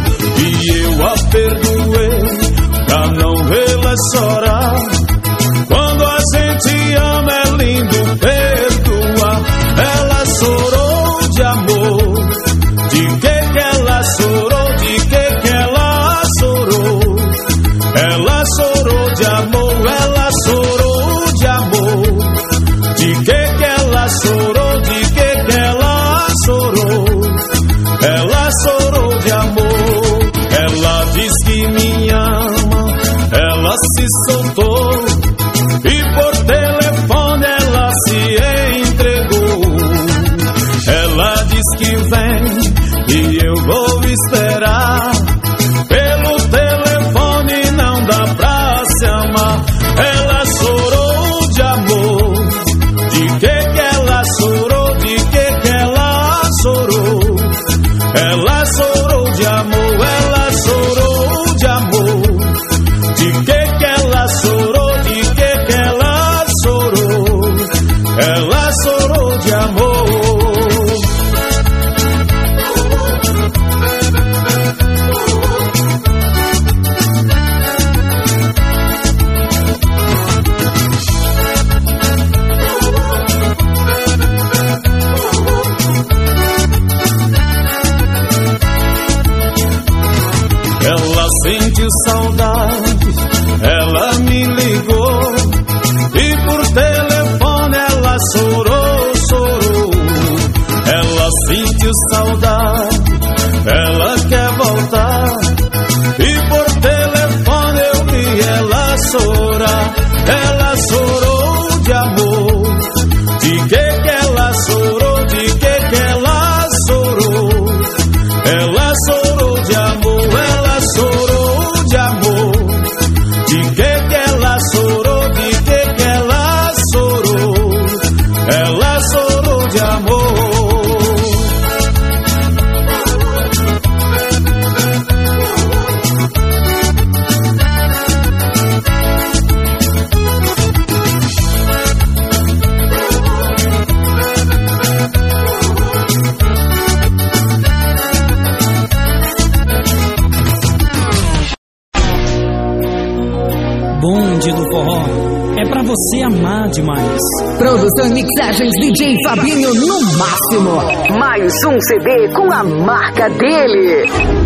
e eu a perdoei pra não vê-la chorar. Quando a gente ama é lindo perdoar. Ela chorou de amor. De que que ela chorou? De que que ela chorou? Ela chorou de amor. Ela chorou de amor. De que que ela chorou? De que que ela chorou? Ela chorou de amor. Ela diz que me ama. Ela se soltou e por telefone ela se entregou. Ela diz que vem e eu vou esperar. Pelo telefone não dá pra se amar. Ela chorou de amor. De que que ela chorou? De que que ela chorou? Ela chorou de amor. Ela chorou de amor. De que que ela chorou? De que que ela chorou? Ela chorou de amor. Ela sentiu saudade, ela me ligou e por telefone ela chorou, chorou. Ela sentiu saudade, ela quer voltar e por telefone eu vi ela chorar. Ela chorou de amor. De que que ela chorou? De que que ela chorou? Ela chorou de amor. Ela chorou de amor. De que que ela chorou? De que que ela chorou? Ela chorou de amor. bonde do forró é pra você amar demais. Produção e mixagens D J Fabinho no máximo. Mais um C D com a marca dele.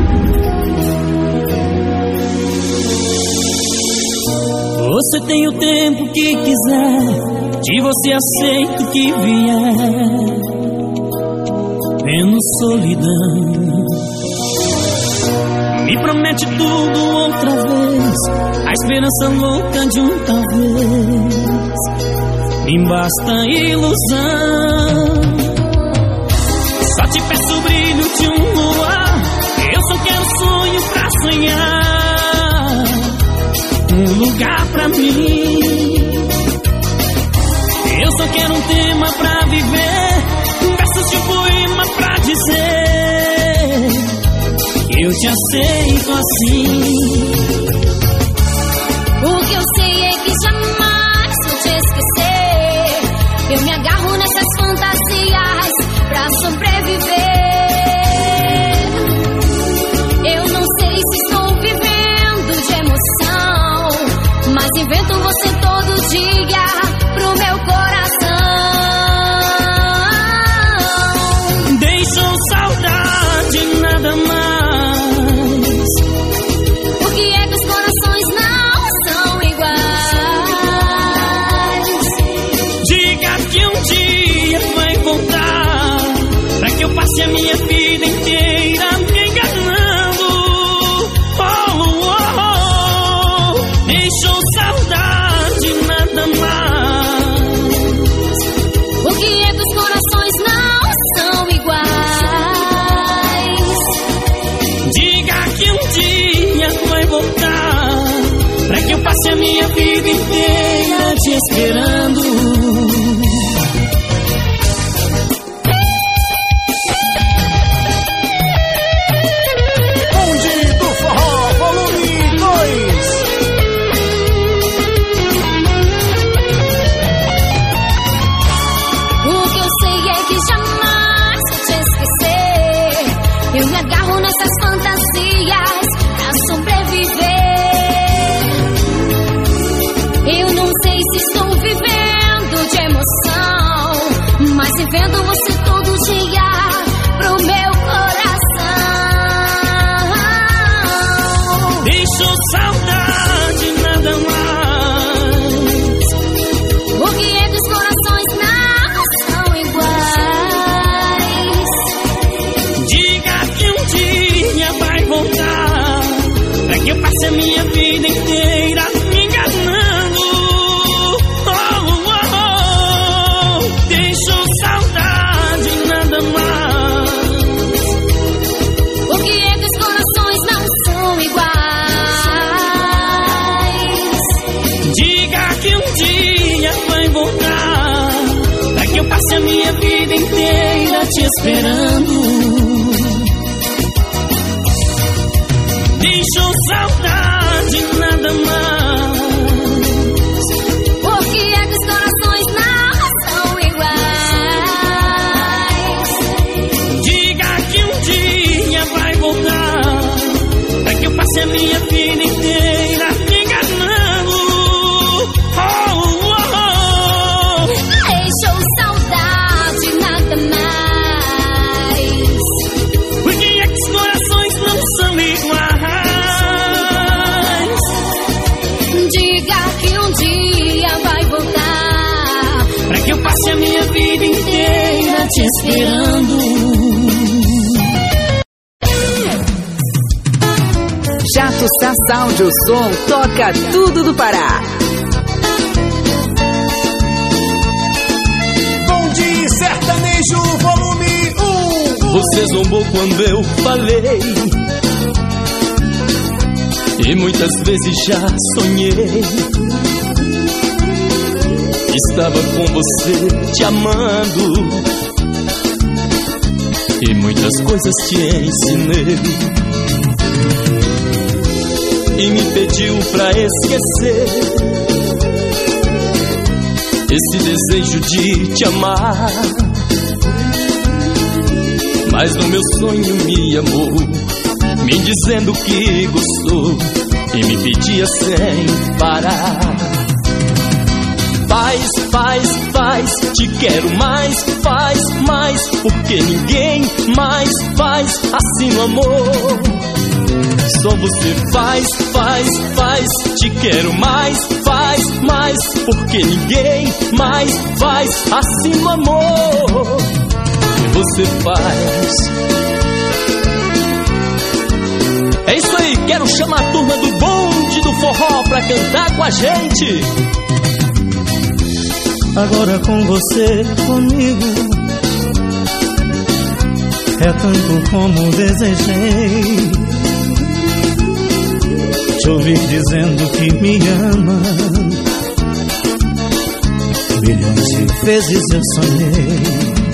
Você tem o tempo que quiser, de você aceito o que vier, menos solidão. Me promete tudo outra vez, a esperança louca de um talvez, me basta ilusão. Só te peço o brilho de um luar, eu só quero sonho pra sonhar, um lugar pra mim. Eu só quero um tema pra viver, versos de poema pra dizer que eu te aceito assim. O que eu sei é que jamais vou te esquecer. Eu me agarro nessas fantasias pra sobreviver. Eu não sei se estou vivendo de emoção, mas invento você todo dia pro meu coração. Deixou saudade, nada mais. Por que é que os corações não são iguais? Diga que um dia vai voltar, pra que eu passe a minha vida inteira me enganando. Oh, oh, oh. Deixou saudade, nada mais. Por que é que os corações não são iguais? Diga que um dia vai voltar, pra que eu passe a minha vida inteira te esperando. Bonde do Forró, volume dois. O que eu sei é que jamais vou te esquecer. Eu me agarro nessas fantasias pra sobreviver. Eu não sei se estou vivendo de emoção, mas vivendo você todo dia pro meu coração. Deixou saudade, nada mais. Por que é que os corações não são iguais? Diga que um dia vai voltar, pra que eu passe a minha vida inteira me enganando. Oh, oh, oh. Deixou saudade, nada mais. Por que é que os corações não são iguais? Diga que um dia vai voltar, pra que eu passe a minha vida inteira te esperando. Deixou saudade, nada mais. Por que é que os corações não são iguais? Diga que um dia vai voltar, pra que eu passe a minha vida inteira me enganando. Oh, oh, oh. Deixou saudade, nada mais. Por que é que os corações não são iguais? Diga que um dia vai voltar, Pra que eu passe a minha vida inteira te esperando. Jato Sound, o som toca tudo do Pará. Bonde Sertanejo, volume um. Você zombou quando eu falei, e muitas vezes já sonhei. Estava com você te amando, e muitas coisas te ensinei. E me pediu pra esquecer esse desejo de te amar. Mas no meu sonho me amou, me dizendo que gostou e me pedia sem parar. Faz, faz, faz, te quero mais, faz mais, porque ninguém mais faz assim no amor. Só você faz, faz, faz, te quero mais, faz mais, porque ninguém mais faz assim no amor. E você faz. É isso aí, quero chamar a turma do bonde do forró pra cantar com a gente. Agora com você, comigo, é tanto como desejei. Te ouvir dizendo que me ama, milhões de vezes eu sonhei.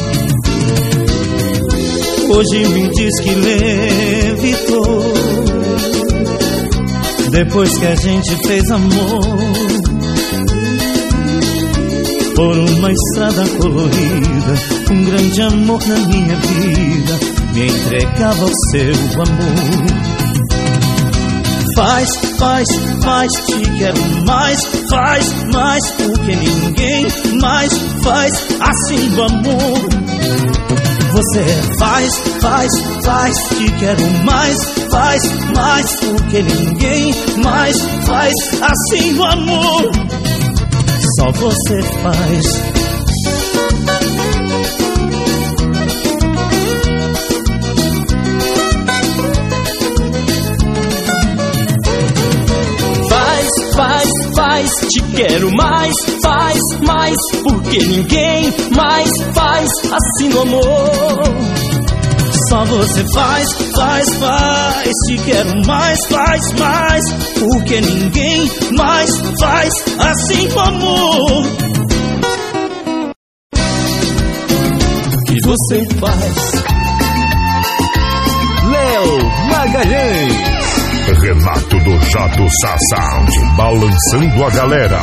Hoje me diz que levitou, depois que a gente fez amor, por uma estrada colorida, um grande amor na minha vida, me entregava ao seu amor. Faz, faz, faz, te quero mais, faz mais, porque ninguém mais faz assim do amor. Você faz, faz, faz, te quero mais, faz mais, porque ninguém mais faz assim do amor. Só você faz. Faz, faz, faz, te quero mais, faz mais, porque ninguém mais faz assim no amor. Só você faz, faz, faz, te quero mais, faz mais, porque ninguém mais faz assim com amor. E você faz. Léo Magalhães, Renato do Jato Sound, balançando a galera.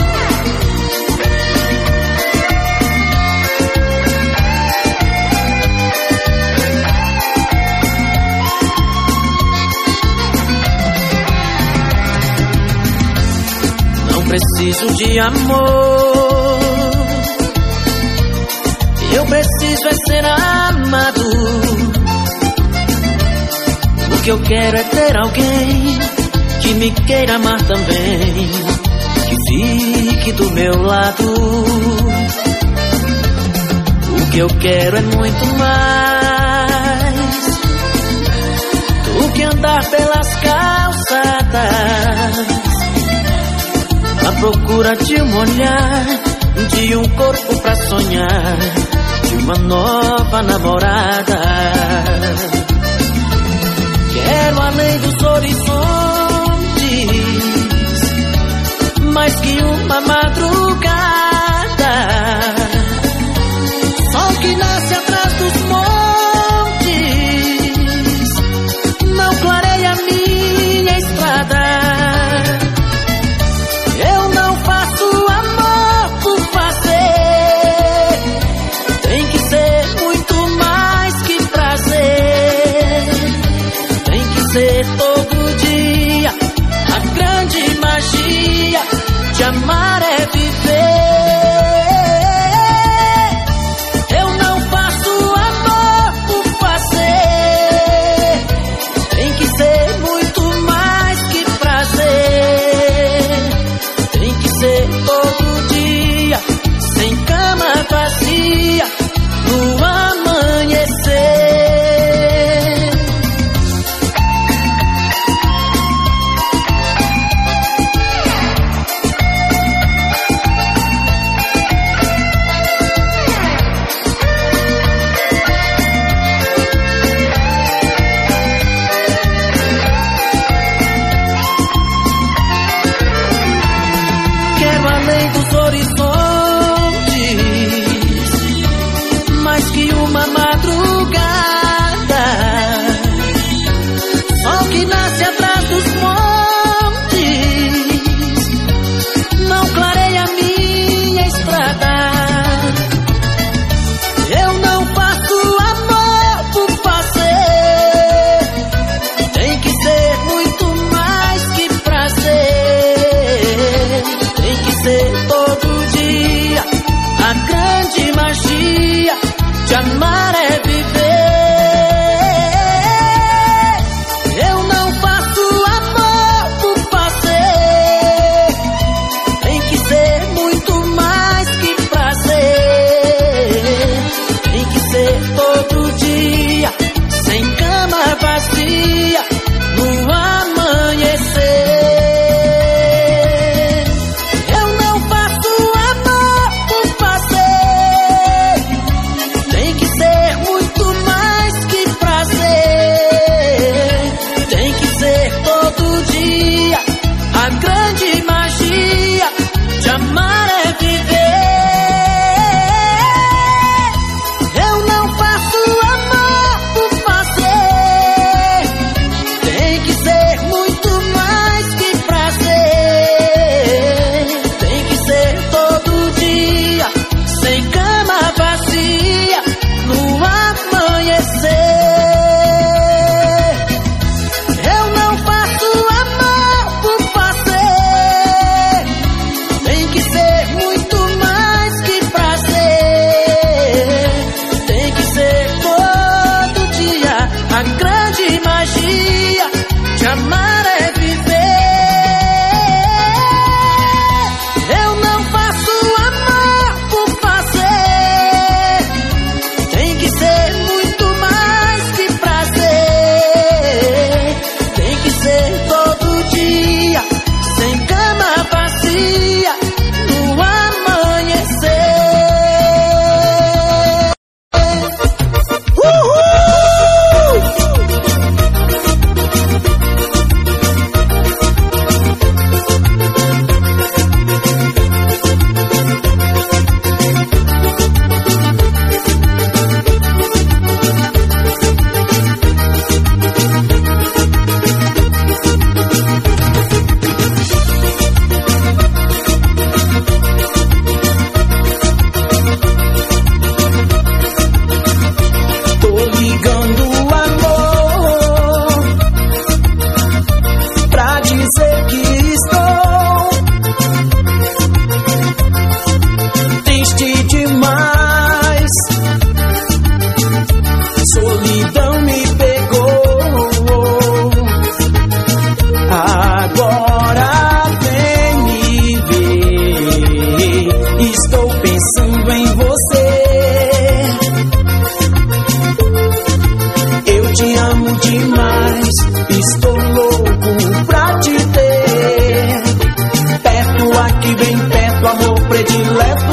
Preciso de amor, eu preciso é ser amado. O que eu quero é ter alguém que me queira amar também, que fique do meu lado. O que eu quero é muito mais do que andar pelas calçadas à procura de um olhar, de um corpo pra sonhar, de uma nova namorada. Quero além dos horizontes, mais que uma madrugada, sol que nasce atrás dos montes, não clareia minha estrada. Todo dia a grande magia de amar é viver. Eu não faço amor por fazer, tem que ser muito mais que prazer. Tem que ser todo dia, sem cama vazia, no amanhecer.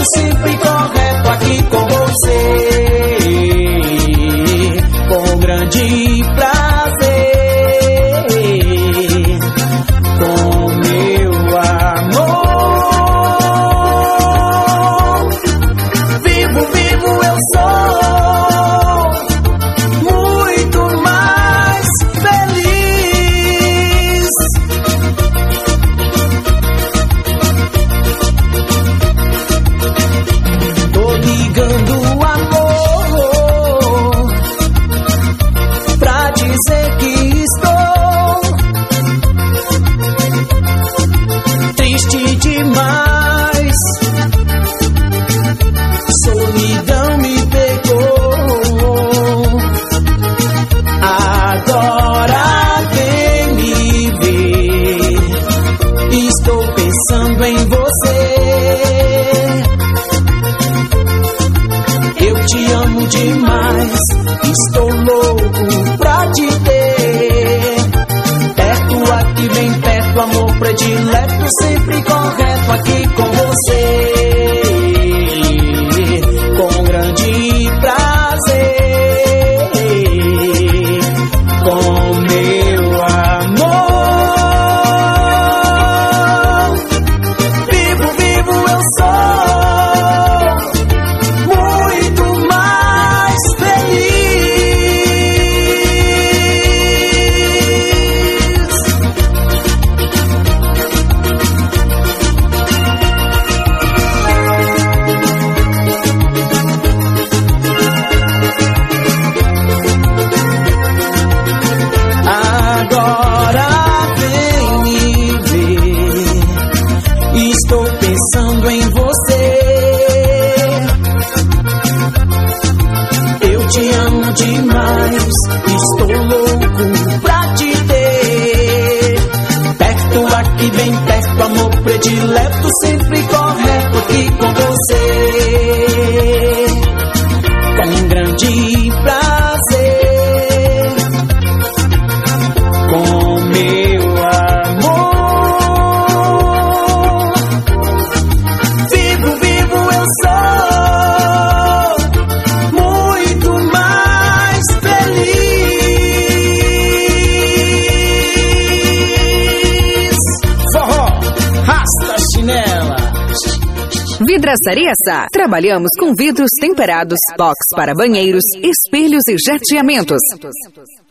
sempre correto aqui com você, com grande prazer, com meu amor. Vivo, vivo eu sou muito mais feliz. Tô ligando, amor, pra dizer que estou triste demais. Solidão me pegou. Agora vem me ver. Estou pensando em você. Eu te amo demais. Estou louco pra te ter perto, aqui bem perto, amor predileto, sempre correto aqui com você, com grande prazer, com meu amor. Vivo, vivo eu sou muito mais feliz. Agora vem me ver. Estou pensando em você. Eu te amo demais. Estou louco pra te ter perto, aqui bem perto, amor predileto, sempre correto aqui com você, com grande prazer, com meu amor. Vivo, vivo eu sou muito mais feliz. Forró, rasta chinela. Vidraçaria Sá. Trabalhamos com vidros temperados, box para banheiros, espelhos e jateamentos.